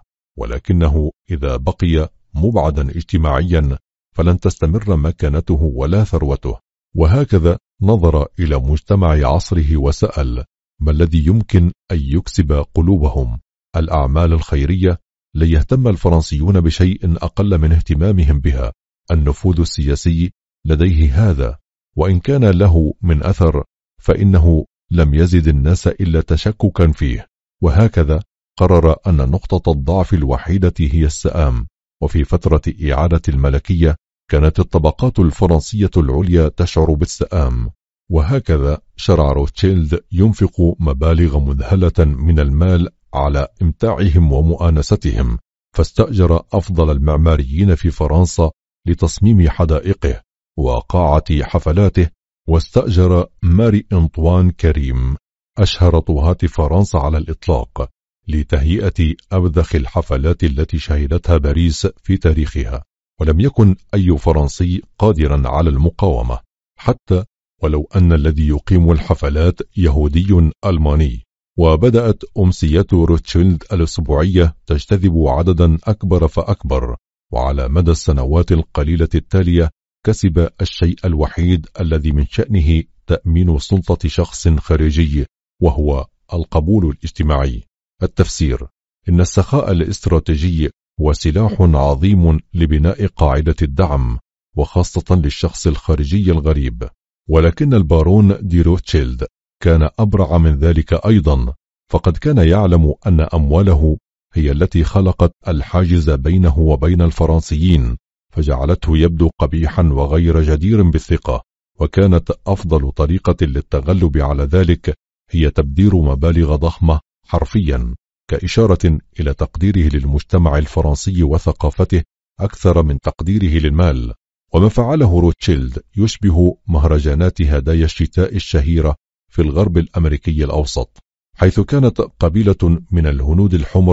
ولكنه إذا بقي مبعدا اجتماعيا فلن تستمر مكانته ولا ثروته. وهكذا نظر إلى مجتمع عصره وسأل: ما الذي يمكن أن يكسب قلوبهم؟ الأعمال الخيرية؟ لن يهتم الفرنسيون بشيء أقل من اهتمامهم بها. النفوذ السياسي؟ لديه هذا، وإن كان له من أثر فإنه لم يزد الناس إلا تشككا فيه. وهكذا قرر أن نقطة الضعف الوحيدة هي السآم. وفي فترة إعادة الملكية كانت الطبقات الفرنسية العليا تشعر بالسآم، وهكذا شرع روتشيلد ينفق مبالغ مذهلة من المال على إمتاعهم ومؤانستهم، فاستأجر أفضل المعماريين في فرنسا لتصميم حدائقه وقاعة حفلاته، واستأجر ماري أنطوان كريم أشهر طهاة فرنسا على الإطلاق لتهيئة أبذخ الحفلات التي شهدتها باريس في تاريخها. ولم يكن أي فرنسي قادرا على المقاومة، حتى ولو أن الذي يقيم الحفلات يهودي ألماني. وبدأت أمسيات روتشيلد الأسبوعية تجتذب عددا أكبر فأكبر، وعلى مدى السنوات القليلة التالية كسب الشيء الوحيد الذي من شأنه تأمين سلطة شخص خارجي، وهو القبول الاجتماعي. التفسير: إن السخاء الاستراتيجي هو سلاح عظيم لبناء قاعدة الدعم، وخاصة للشخص الخارجي الغريب. ولكن البارون دي روتشيلد كان أبرع من ذلك أيضا، فقد كان يعلم أن أمواله هي التي خلقت الحاجز بينه وبين الفرنسيين، فجعلته يبدو قبيحا وغير جدير بالثقة. وكانت أفضل طريقة للتغلب على ذلك هي تبذير مبالغ ضخمة حرفيا، كإشارة إلى تقديره للمجتمع الفرنسي وثقافته أكثر من تقديره للمال. وما فعله روتشيلد يشبه مهرجانات هدايا الشتاء الشهيرة في الغرب الأمريكي الأوسط، حيث كانت قبيلة من الهنود الحمر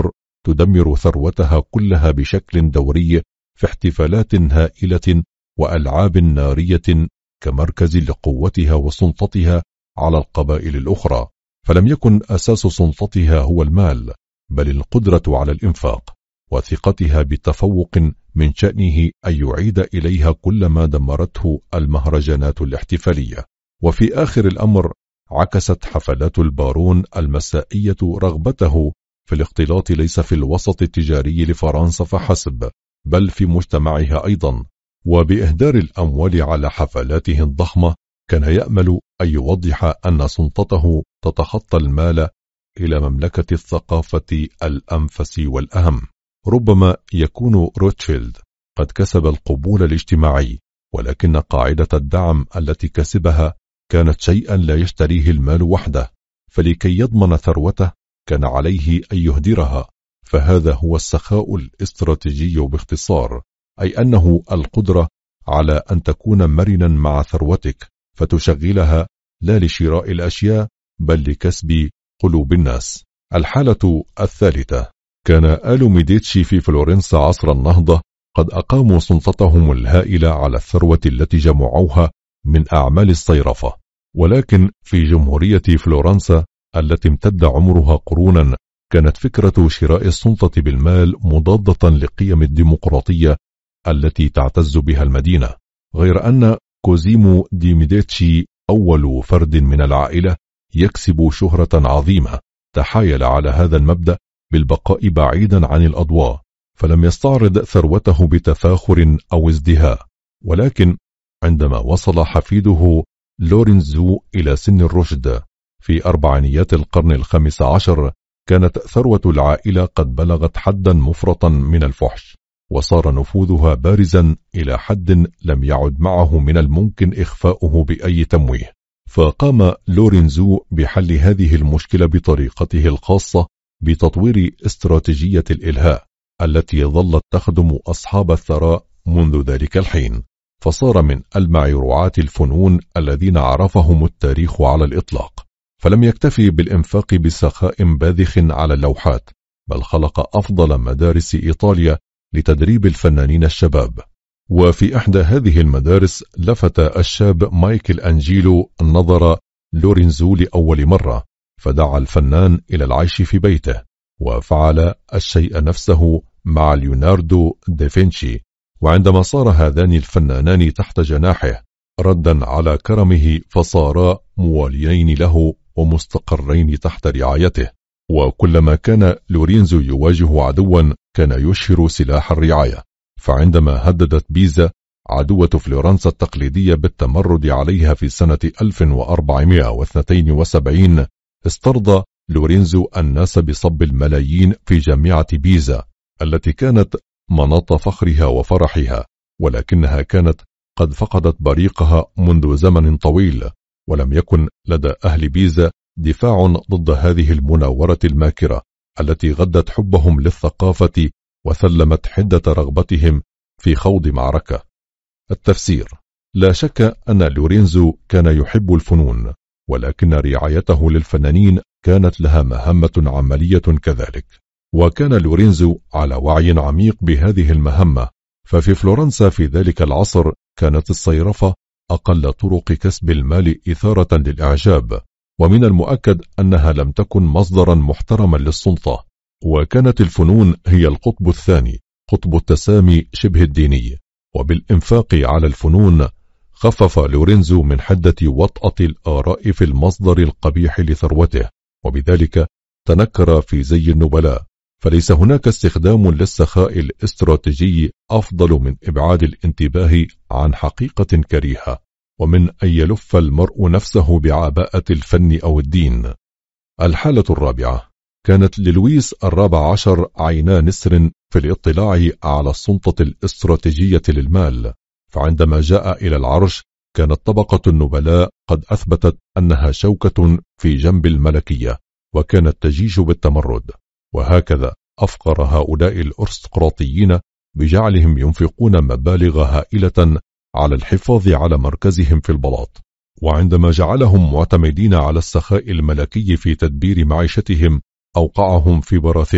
تدمر ثروتها كلها بشكل دوري في احتفالات هائلة وألعاب نارية كمركز لقوتها وسلطتها على القبائل الأخرى. فلم يكن أساس سلطتها هو المال، بل القدرة على الإنفاق، وثقتها بتفوق من شأنه أن يعيد إليها كل ما دمرته المهرجانات الاحتفالية. وفي آخر الأمر عكست حفلات البارون المسائية رغبته في الاختلاط ليس في الوسط التجاري لفرنسا فحسب، بل في مجتمعها أيضا، وبإهدار الأموال على حفلاته الضخمة كان يأمل أن يوضح أن سلطته تتخطى المال إلى مملكة الثقافة الأنفس والأهم. ربما يكون روتشيلد قد كسب القبول الاجتماعي، ولكن قاعدة الدعم التي كسبها كانت شيئا لا يشتريه المال وحده، فلكي يضمن ثروته كان عليه أن يهدرها. فهذا هو السخاء الاستراتيجي باختصار، أي أنه القدرة على أن تكون مرنا مع ثروتك فتشغلها لا لشراء الأشياء بل لكسب قلوب الناس. الحالة الثالثة، كان آل ميديتشي في فلورنسا عصر النهضة قد أقاموا سلطتهم الهائلة على الثروة التي جمعوها من أعمال الصيرفة، ولكن في جمهورية فلورنسا التي امتد عمرها قرونا كانت فكرة شراء السلطة بالمال مضادة لقيم الديمقراطية التي تعتز بها المدينة، غير أن كوزيمو دي ميديتشي أول فرد من العائلة يكسب شهرة عظيمة تحايل على هذا المبدأ بالبقاء بعيدا عن الأضواء، فلم يستعرض ثروته بتفاخر أو ازدهاء. ولكن عندما وصل حفيده لورينزو إلى سن الرشد في أربعينيات القرن الخامس عشر كانت ثروة العائلة قد بلغت حدا مفرطا من الفحش، وصار نفوذها بارزا إلى حد لم يعد معه من الممكن إخفاؤه بأي تمويه. فقام لورينزو بحل هذه المشكلة بطريقته الخاصة بتطوير استراتيجية الإلهاء التي ظلت تخدم أصحاب الثراء منذ ذلك الحين، فصار من ألمع رعاة الفنون الذين عرفهم التاريخ على الإطلاق. فلم يكتفي بالإنفاق بسخاء باذخ على اللوحات، بل خلق أفضل مدارس إيطاليا لتدريب الفنانين الشباب. وفي إحدى هذه المدارس لفت الشاب مايكل أنجيلو نظر لورينزو لأول مرة، فدعا الفنان إلى العيش في بيته، وفعل الشيء نفسه مع ليوناردو دافنشي. وعندما صار هذان الفنانان تحت جناحه ردا على كرمه فصارا مواليين له ومستقرين تحت رعايته، وكلما كان لورينزو يواجه عدوا كان يشهر سلاح الرعاية. فعندما هددت بيزا عدوة فلورنسا التقليدية بالتمرد عليها في سنة ألف وأربعمائة واثنين وسبعين استرضى لورينزو الناس بصب الملايين في جامعة بيزا التي كانت مناط فخرها وفرحها، ولكنها كانت قد فقدت بريقها منذ زمن طويل، ولم يكن لدى أهل بيزا دفاع ضد هذه المناورة الماكرة التي غدت حبهم للثقافة وثلمت حدة رغبتهم في خوض معركة. التفسير: لا شك أن لورينزو كان يحب الفنون، ولكن رعايته للفنانين كانت لها مهمة عملية كذلك، وكان لورينزو على وعي عميق بهذه المهمة. ففي فلورنسا في ذلك العصر كانت الصيرفة أقل طرق كسب المال إثارة للإعجاب، ومن المؤكد أنها لم تكن مصدرا محترما للسلطة، وكانت الفنون هي القطب الثاني، قطب التسامي شبه الديني. وبالإنفاق على الفنون خفف لورينزو من حدة وطأة الآراء في المصدر القبيح لثروته، وبذلك تنكر في زي النبلاء. فليس هناك استخدام للسخاء الاستراتيجي أفضل من إبعاد الانتباه عن حقيقة كريهة، ومن أن يلف المرء نفسه بعباءة الفن أو الدين. الحالة الرابعة، كانت للويس الرابع عشر عينا نسر في الاطلاع على السلطة الاستراتيجية للمال، فعندما جاء إلى العرش كانت طبقة النبلاء قد أثبتت أنها شوكة في جنب الملكية، وكانت تجيش بالتمرد، وهكذا أفقر هؤلاء الأرستقراطيين بجعلهم ينفقون مبالغ هائلة على الحفاظ على مركزهم في البلاط. وعندما جعلهم معتمدين على السخاء الملكي في تدبير معيشتهم أوقعهم في براثنه،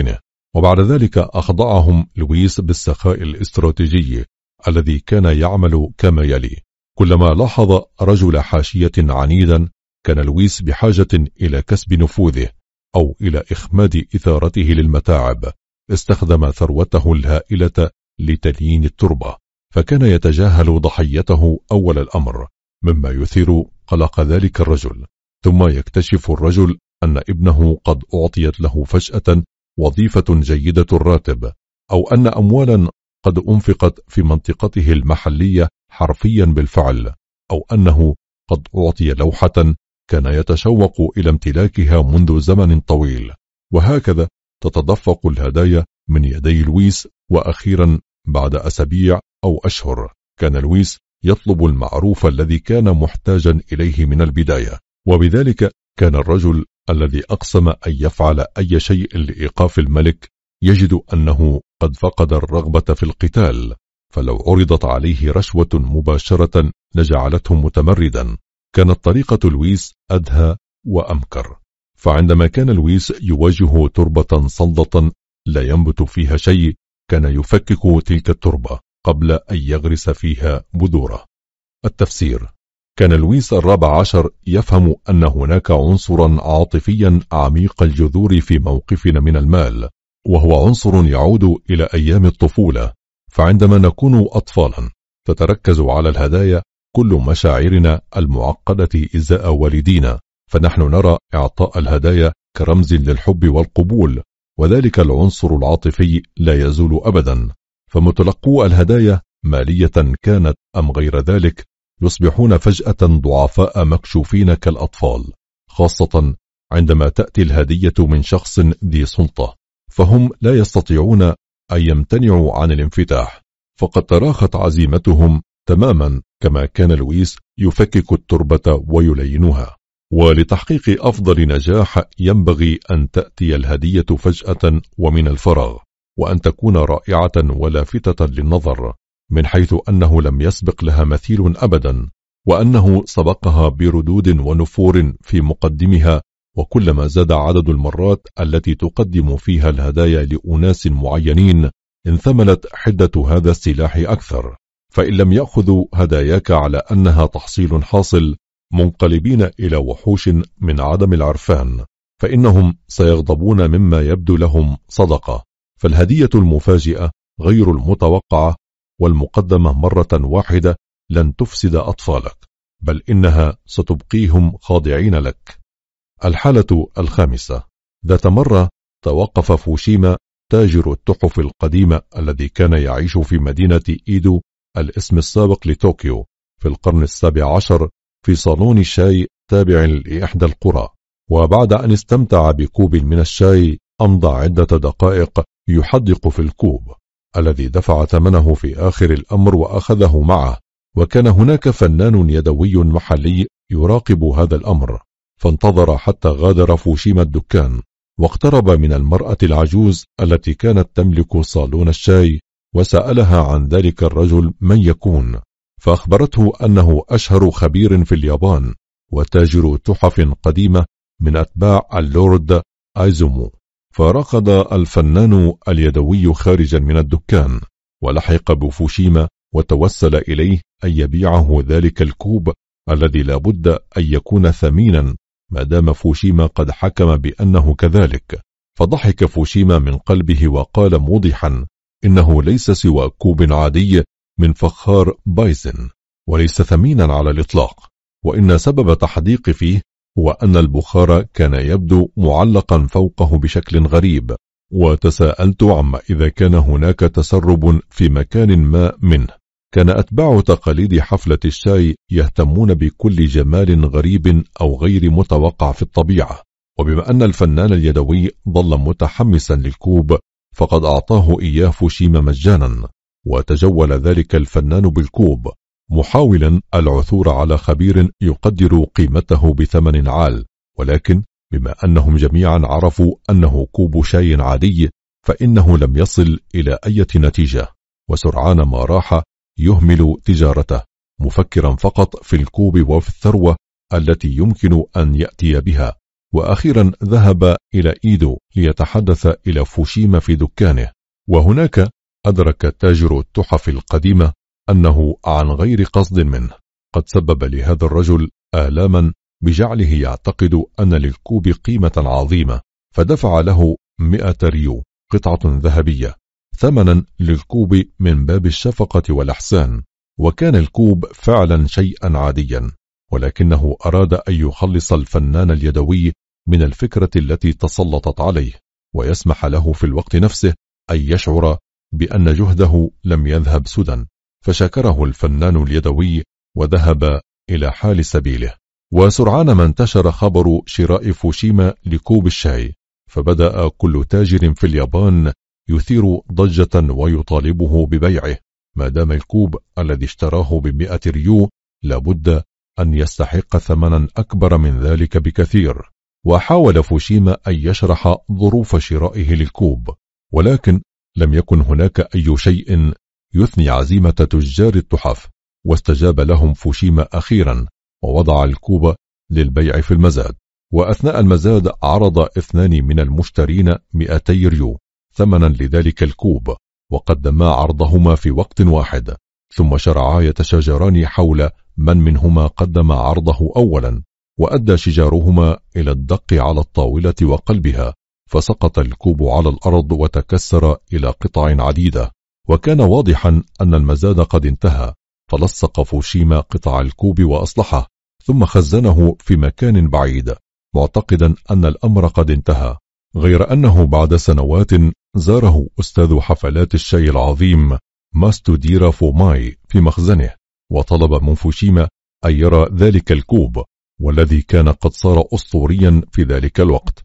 وبعد ذلك أخضعهم لويس بالسخاء الاستراتيجي الذي كان يعمل كما يلي. كلما لاحظ رجل حاشية عنيدا كان لويس بحاجة إلى كسب نفوذه أو إلى إخماد إثارته للمتاعب، استخدم ثروته الهائلة لتليين التربة، فكان يتجاهل ضحيته أول الأمر، مما يثير قلق ذلك الرجل. ثم يكتشف الرجل أن ابنه قد أعطيت له فجأة وظيفة جيدة الراتب، أو أن أموالا قد أنفقت في منطقته المحلية حرفيا بالفعل، أو أنه قد أعطي لوحة كان يتشوق إلى امتلاكها منذ زمن طويل. وهكذا تتدفق الهدايا من يدي لويس. وأخيرا بعد أسابيع أو أشهر كان لويس يطلب المعروف الذي كان محتاجا إليه من البداية، وبذلك كان الرجل الذي أقسم أن يفعل أي شيء لإيقاف الملك يجد أنه قد فقد الرغبة في القتال، فلو عرضت عليه رشوة مباشرة لجعلته متمردا. كانت طريقة لويس أدهى وأمكر، فعندما كان لويس يواجه تربة صلدة لا ينبت فيها شيء كان يفكك تلك التربة قبل أن يغرس فيها بذوره. التفسير: كان لويس الرابع عشر يفهم أن هناك عنصرا عاطفيا عميق الجذور في موقفنا من المال، وهو عنصر يعود إلى أيام الطفولة. فعندما نكون أطفالا تتركز على الهدايا كل مشاعرنا المعقدة إزاء والدينا، فنحن نرى إعطاء الهدايا كرمز للحب والقبول، وذلك العنصر العاطفي لا يزول أبدا. فمتلقو الهدايا مالية كانت أم غير ذلك يصبحون فجأة ضعفاء مكشوفين كالأطفال، خاصة عندما تأتي الهدية من شخص ذي سلطة، فهم لا يستطيعون أن يمتنعوا عن الانفتاح، فقد تراخت عزيمتهم تماما كما كان لويس يفكك التربة ويلينها. ولتحقيق أفضل نجاح ينبغي أن تأتي الهدية فجأة ومن الفراغ، وأن تكون رائعة ولافتة للنظر، من حيث أنه لم يسبق لها مثيل أبدا، وأنه سبقها بردود ونفور في مقدمها. وكلما زاد عدد المرات التي تقدم فيها الهدايا لأناس معينين انثملت حدة هذا السلاح أكثر. فإن لم يأخذوا هداياك على أنها تحصيل حاصل منقلبين إلى وحوش من عدم العرفان، فإنهم سيغضبون مما يبدو لهم صدقة. فالهدية المفاجئة غير المتوقعة والمقدمة مرة واحدة لن تفسد أطفالك، بل إنها ستبقيهم خاضعين لك. الحالة الخامسة: ذات مرة توقف فوشيما تاجر التحف القديمة الذي كان يعيش في مدينة إيدو الاسم السابق لطوكيو في القرن السابع عشر في صالون الشاي تابع لإحدى القرى، وبعد أن استمتع بكوب من الشاي أمضى عدة دقائق يحدق في الكوب الذي دفع ثمنه في آخر الأمر وأخذه معه. وكان هناك فنان يدوي محلي يراقب هذا الأمر، فانتظر حتى غادر فوشيما الدكان، واقترب من المرأة العجوز التي كانت تملك صالون الشاي وسألها عن ذلك الرجل من يكون، فأخبرته أنه أشهر خبير في اليابان وتاجر تحف قديمة من أتباع اللورد أيزومو. فركض الفنان اليدوي خارجا من الدكان ولحق بفوشيما وتوسل إليه أن يبيعه ذلك الكوب الذي لا بد أن يكون ثمينا ما دام فوشيما قد حكم بأنه كذلك. فضحك فوشيما من قلبه وقال موضحا إنه ليس سوى كوب عادي من فخار بايزن وليس ثمينا على الإطلاق، وإن سبب تحديق فيه هو أن البخار كان يبدو معلقا فوقه بشكل غريب، وتساءلت عما إذا كان هناك تسرب في مكان ما منه. كان أتباع تقاليد حفلة الشاي يهتمون بكل جمال غريب أو غير متوقع في الطبيعة، وبما أن الفنان اليدوي ظل متحمسا للكوب فقد أعطاه إياه فوشيما مجانا، وتجول ذلك الفنان بالكوب محاولا العثور على خبير يقدر قيمته بثمن عال، ولكن بما أنهم جميعا عرفوا أنه كوب شاي عادي فإنه لم يصل إلى أي نتيجة، وسرعان ما راح يهمل تجارته مفكرا فقط في الكوب وفي الثروة التي يمكن أن يأتي بها. وأخيرا ذهب إلى إيدو ليتحدث إلى فوشيما في دكانه، وهناك أدرك تاجر التحف القديمة أنه عن غير قصد منه قد سبب لهذا الرجل آلاما بجعله يعتقد أن للكوب قيمة عظيمة، فدفع له مئة ريو قطعة ذهبية ثمنا للكوب من باب الشفقة والإحسان. وكان الكوب فعلا شيئا عاديا، ولكنه أراد أن يخلص الفنان اليدوي من الفكرة التي تسلطت عليه، ويسمح له في الوقت نفسه أن يشعر بأن جهده لم يذهب سدى، فشكره الفنان اليدوي وذهب إلى حال سبيله. وسرعان ما انتشر خبر شراء فوشيما لكوب الشاي، فبدأ كل تاجر في اليابان يثير ضجة ويطالبه ببيعه، ما دام الكوب الذي اشتراه بمئة ريو لابد أن يستحق ثمنا أكبر من ذلك بكثير. وحاول فوشيما أن يشرح ظروف شرائه للكوب، ولكن لم يكن هناك أي شيء يثني عزيمة تجار التحف، واستجاب لهم فوشيما أخيرا ووضع الكوب للبيع في المزاد. وأثناء المزاد عرض اثنان من المشترين مئتي ريو ثمنا لذلك الكوب، وقدما عرضهما في وقت واحد، ثم شرعا يتشاجران حول من منهما قدم عرضه أولا، وأدى شجارهما إلى الدق على الطاولة وقلبها، فسقط الكوب على الأرض وتكسر إلى قطع عديدة. وكان واضحا أن المزاد قد انتهى، فلصق فوشيما قطع الكوب وأصلحه، ثم خزنه في مكان بعيد معتقدا أن الأمر قد انتهى، غير أنه بعد سنوات زاره أستاذ حفلات الشاي العظيم ماستوديرا فوماي في مخزنه، وطلب من فوشيما أن يرى ذلك الكوب، والذي كان قد صار أسطوريا في ذلك الوقت.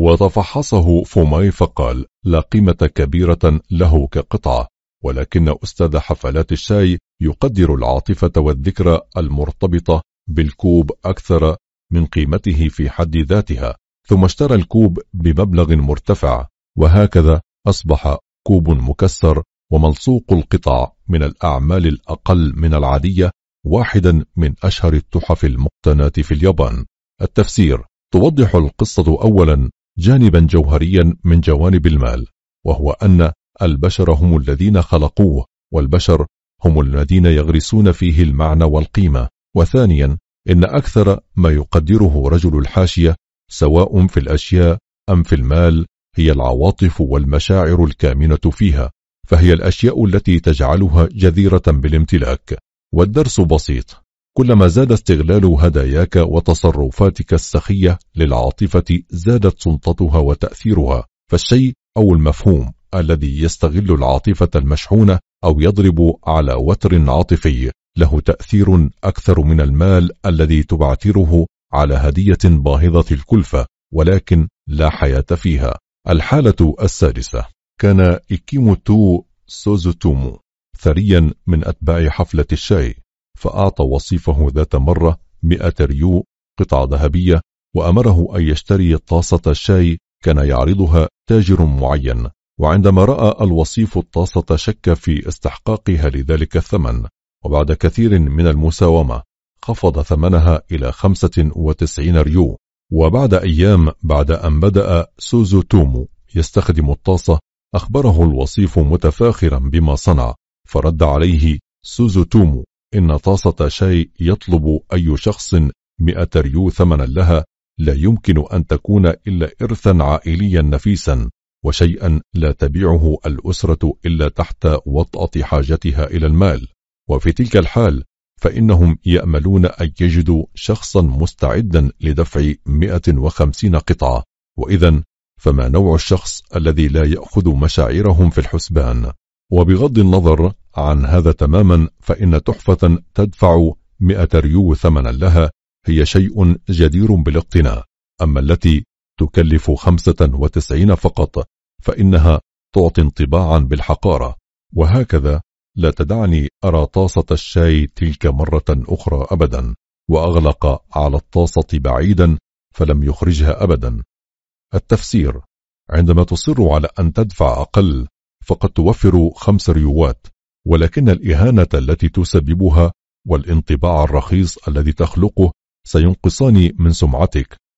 وتفحصه فوماي فقال: لا قيمة كبيرة له كقطعة، ولكن أستاذ حفلات الشاي يقدر العاطفة والذكرى المرتبطة بالكوب أكثر من قيمته في حد ذاتها. ثم اشترى الكوب بمبلغ مرتفع، وهكذا أصبح كوب مكسر وملصوق القطع من الأعمال الأقل من العادية واحدا من أشهر التحف المقتناة في اليابان. التفسير: توضح القصة أولا جانبا جوهريا من جوانب المال، وهو أن البشر هم الذين خلقوه، والبشر هم الذين يغرسون فيه المعنى والقيمة. وثانيا إن أكثر ما يقدره رجل الحاشية سواء في الأشياء أم في المال هي العواطف والمشاعر الكامنة فيها، فهي الأشياء التي تجعلها جديرة بالامتلاك. والدرس بسيط: كلما زاد استغلال هداياك وتصرفاتك السخية للعاطفة زادت سلطتها وتأثيرها. فالشيء أو المفهوم الذي يستغل العاطفة المشحونة أو يضرب على وتر عاطفي له تأثير أكثر من المال الذي تبعثره على هدية باهظة الكلفة ولكن لا حياة فيها. الحالة السادسة: كان إيكيموتو سوزوتومو ثريا من أتباع حفلة الشاي، فأعطى وصيفه ذات مرة مئة ريو قطعة ذهبية، وأمره أن يشتري طاسة الشاي كان يعرضها تاجر معين، وعندما رأى الوصيف الطاسة شك في استحقاقها لذلك الثمن، وبعد كثير من المساومة خفض ثمنها إلى خمسة وتسعين ريو. وبعد أيام بعد أن بدأ سوزوتومو يستخدم الطاسة أخبره الوصيف متفاخرا بما صنع، فرد عليه سوزوتومو: إن طاسة شاي يطلب أي شخص مئة ريو ثمنا لها لا يمكن أن تكون إلا إرثا عائليا نفيسا، وشيئا لا تبيعه الأسرة إلا تحت وطأة حاجتها إلى المال، وفي تلك الحال فإنهم يأملون أن يجدوا شخصا مستعدا لدفع مئة وخمسين قطعة، وإذا فما نوع الشخص الذي لا يأخذ مشاعرهم في الحسبان؟ وبغض النظر عن هذا تماما فإن تحفة تدفع مئة ريو ثمنا لها هي شيء جدير بالاقتناء، أما التي تكلف خمسة وتسعين فقط فإنها تعطي انطباعا بالحقارة. وهكذا لا تدعني أرى طاسة الشاي تلك مرة أخرى أبدا، وأغلق على الطاسة بعيدا فلم يخرجها أبدا. التفسير: عندما تصر على أن تدفع أقل فقد توفر خمس ريوات، ولكن الإهانة التي تسببها والانطباع الرخيص الذي تخلقه سينقصان من سمعتك،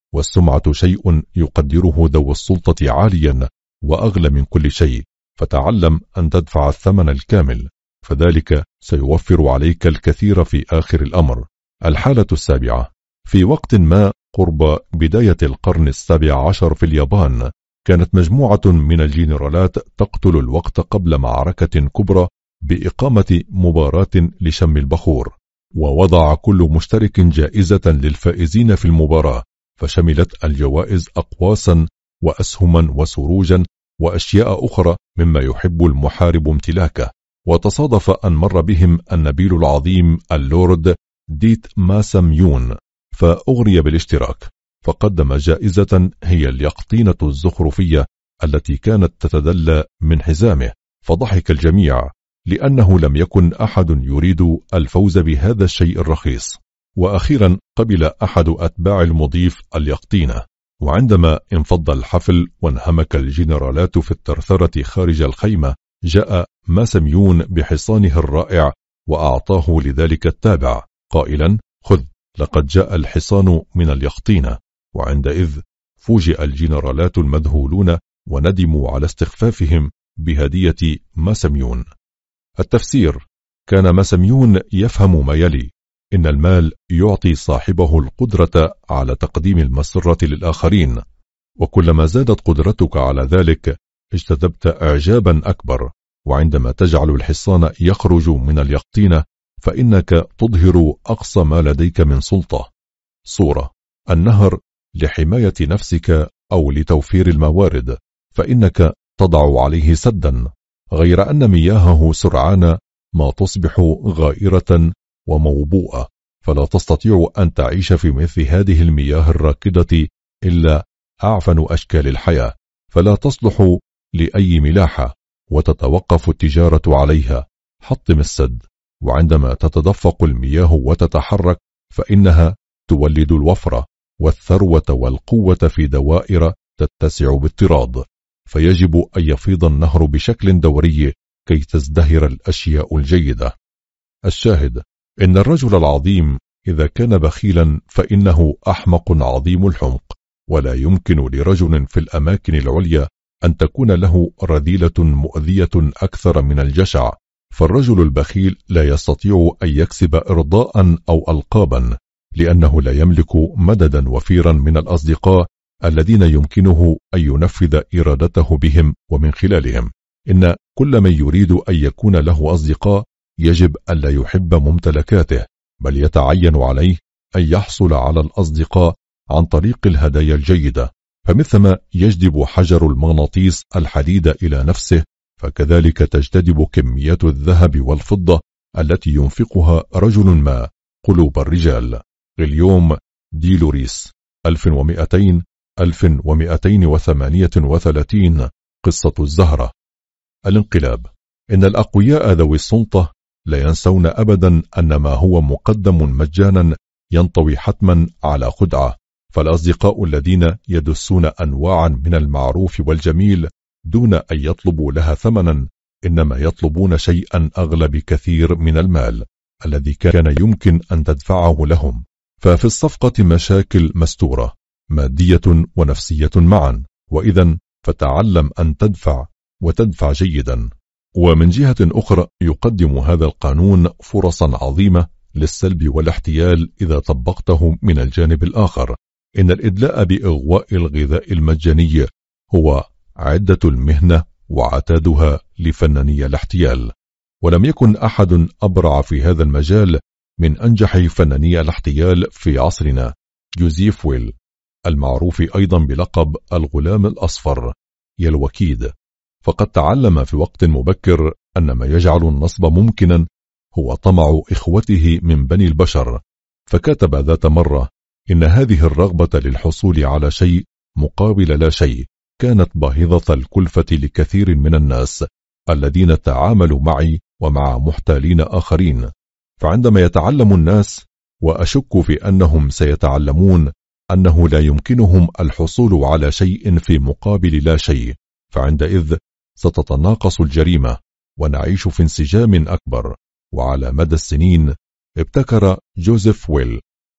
والسمعة شيء يقدره ذو السلطة عاليا وأغلى من كل شيء، فتعلم أن تدفع الثمن الكامل، فذلك سيوفر عليك الكثير في آخر الأمر. الحالة السابعة: في وقت ما قرب بداية القرن السابع عشر في اليابان، كانت مجموعة من الجنرالات تقتل الوقت قبل معركة كبرى بإقامة مباراة لشم البخور، ووضع كل مشترك جائزة للفائزين في المباراة، فشملت الجوائز أقواسا وأسهما وسروجا وأشياء أخرى مما يحب المحارب امتلاكه. وتصادف أن مر بهم النبيل العظيم اللورد ديت ماسم يون، فأغري بالاشتراك، فقدم جائزة هي اليقطينة الزخرفية التي كانت تتدلى من حزامه، فضحك الجميع لأنه لم يكن أحد يريد الفوز بهذا الشيء الرخيص. وأخيرا قبل أحد أتباع المضيف اليقطينة، وعندما انفض الحفل وانهمك الجنرالات في الثرثرة خارج الخيمة، جاء ماسم يون بحصانه الرائع وأعطاه لذلك التابع قائلا: خذ، لقد جاء الحصان من اليقطينة. وعندئذ فوجئ الجنرالات المذهولون وندموا على استخفافهم بهدية ماسم يون. التفسير: كان ماسم يون يفهم ما يلي: إن المال يعطي صاحبه القدرة على تقديم المسرة للآخرين، وكلما زادت قدرتك على ذلك اجتذبت إعجابا أكبر، وعندما تجعل الحصان يخرج من اليقطينة فإنك تظهر أقصى ما لديك من سلطة. صورة: النهر لحماية نفسك أو لتوفير الموارد، فإنك تضع عليه سدا، غير أن مياهه سرعان ما تصبح غائرة وموبوءة، فلا تستطيع أن تعيش في مثل هذه المياه الراكدة إلا أعفن أشكال الحياة، فلا تصلح لأي ملاحة وتتوقف التجارة عليها. حطم السد، وعندما تتدفق المياه وتتحرك فإنها تولد الوفرة والثروة والقوة في دوائر تتسع باضطراد، فيجب أن يفيض النهر بشكل دوري كي تزدهر الأشياء الجيدة. الشاهد: إن الرجل العظيم إذا كان بخيلا فإنه أحمق عظيم الحمق، ولا يمكن لرجل في الأماكن العليا أن تكون له رذيلة مؤذية أكثر من الجشع، فالرجل البخيل لا يستطيع أن يكسب إرضاء أو ألقابا، لأنه لا يملك مددا وفيرا من الأصدقاء الذين يمكنه أن ينفذ إرادته بهم ومن خلالهم. إن كل من يريد أن يكون له أصدقاء يجب أن لا يحب ممتلكاته، بل يتعين عليه أن يحصل على الأصدقاء عن طريق الهدايا الجيدة، فمثلما يجذب حجر المغناطيس الحديد إلى نفسه، فكذلك تجتذب كميات الذهب والفضة التي ينفقها رجل ما قلوب الرجال. غليوم دي لوريس ألف ومئتين ألف ومئتين وثمانية وثلاثين. قصة الزهرة. الانقلاب. إن الأقوياء ذوي السلطة لا ينسون أبدا أن ما هو مقدم مجانا ينطوي حتما على خدعة، فالأصدقاء الذين يدسون أنواعا من المعروف والجميل دون أن يطلبوا لها ثمنا إنما يطلبون شيئا أغلى بكثير من المال الذي كان يمكن أن تدفعه لهم. ففي الصفقة مشاكل مستورة مادية ونفسية معا، وإذا فتعلم أن تدفع وتدفع جيدا. ومن جهة أخرى يقدم هذا القانون فرصا عظيمة للسلب والاحتيال إذا طبقته من الجانب الآخر. إن الإدلاء بإغواء الغذاء المجاني هو عدة المهنة وعتادها لفناني الاحتيال، ولم يكن أحد أبرع في هذا المجال من أنجح فناني الاحتيال في عصرنا، جوزيف ويل، المعروف أيضا بلقب الغلام الأصفر يا الوكيد، فقد تعلم في وقت مبكر أن ما يجعل النصب ممكنا هو طمع إخوته من بني البشر، فكتب ذات مرة: إن هذه الرغبة للحصول على شيء مقابل لا شيء كانت باهظة الكلفة لكثير من الناس الذين تعاملوا معي ومع محتالين آخرين. فعندما يتعلم الناس، وأشك في أنهم سيتعلمون، أنه لا يمكنهم الحصول على شيء في مقابل لا شيء، فعندئذ ستتناقص الجريمة ونعيش في انسجام أكبر. وعلى مدى السنين ابتكر جوزيف ويل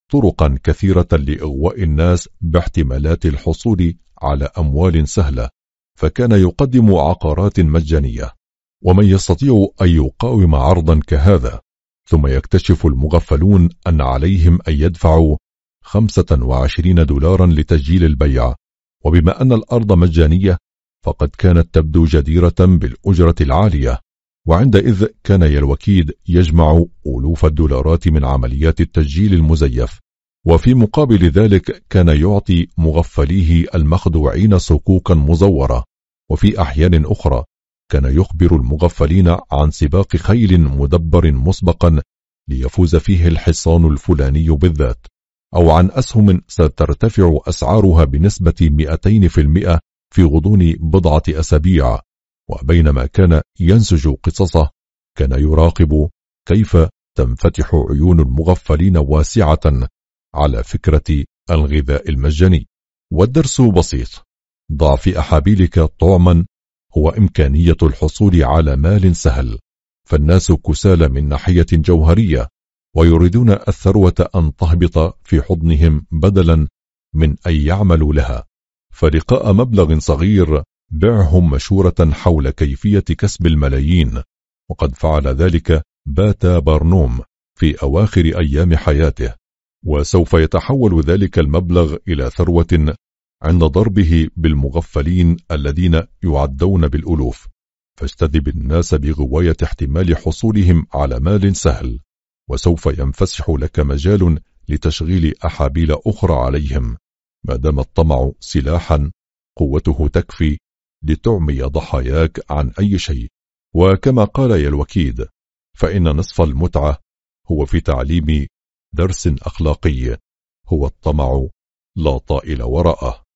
طرقا كثيرة لإغواء الناس باحتمالات الحصول على أموال سهلة، فكان يقدم عقارات مجانية. ومن يستطيع أن يقاوم عرضا كهذا؟ ثم يكتشف المغفلون أن عليهم أن يدفعوا خمسة وعشرين دولارا لتسجيل البيع، وبما أن الأرض مجانية فقد كانت تبدو جديرة بالأجرة العالية. وعندئذ كان يلوكيد يجمع ألوف الدولارات من عمليات التسجيل المزيف، وفي مقابل ذلك كان يعطي مغفليه المخدوعين صكوكا مزورة. وفي أحيان أخرى كان يخبر المغفلين عن سباق خيل مدبر مسبقا ليفوز فيه الحصان الفلاني بالذات، أو عن أسهم سترتفع أسعارها بنسبة مئتين في المئة في غضون بضعة أسابيع. وبينما كان ينسج قصصه كان يراقب كيف تنفتح عيون المغفلين واسعة على فكرة الغذاء المجاني. والدرس بسيط: ضع في أحابيلك طعما هو إمكانية الحصول على مال سهل، فالناس كسالى من ناحية جوهرية ويريدون الثروة أن تهبط في حضنهم بدلا من أن يعملوا لها. فلقاء مبلغ صغير بعهم مشورة حول كيفية كسب الملايين، وقد فعل ذلك باتا بارنوم في أواخر أيام حياته، وسوف يتحول ذلك المبلغ إلى ثروة عند ضربه بالمغفلين الذين يعدون بالألوف. فاجتذب الناس بغواية احتمال حصولهم على مال سهل، وسوف ينفسح لك مجال لتشغيل أحابيل أخرى عليهم. ما دام الطمع سلاحا قوته تكفي لتعمي ضحاياك عن أي شيء. وكما قال يلوكيد: فإن نصف المتعة هو في تعليم درس أخلاقي، هو الطمع لا طائل وراءه.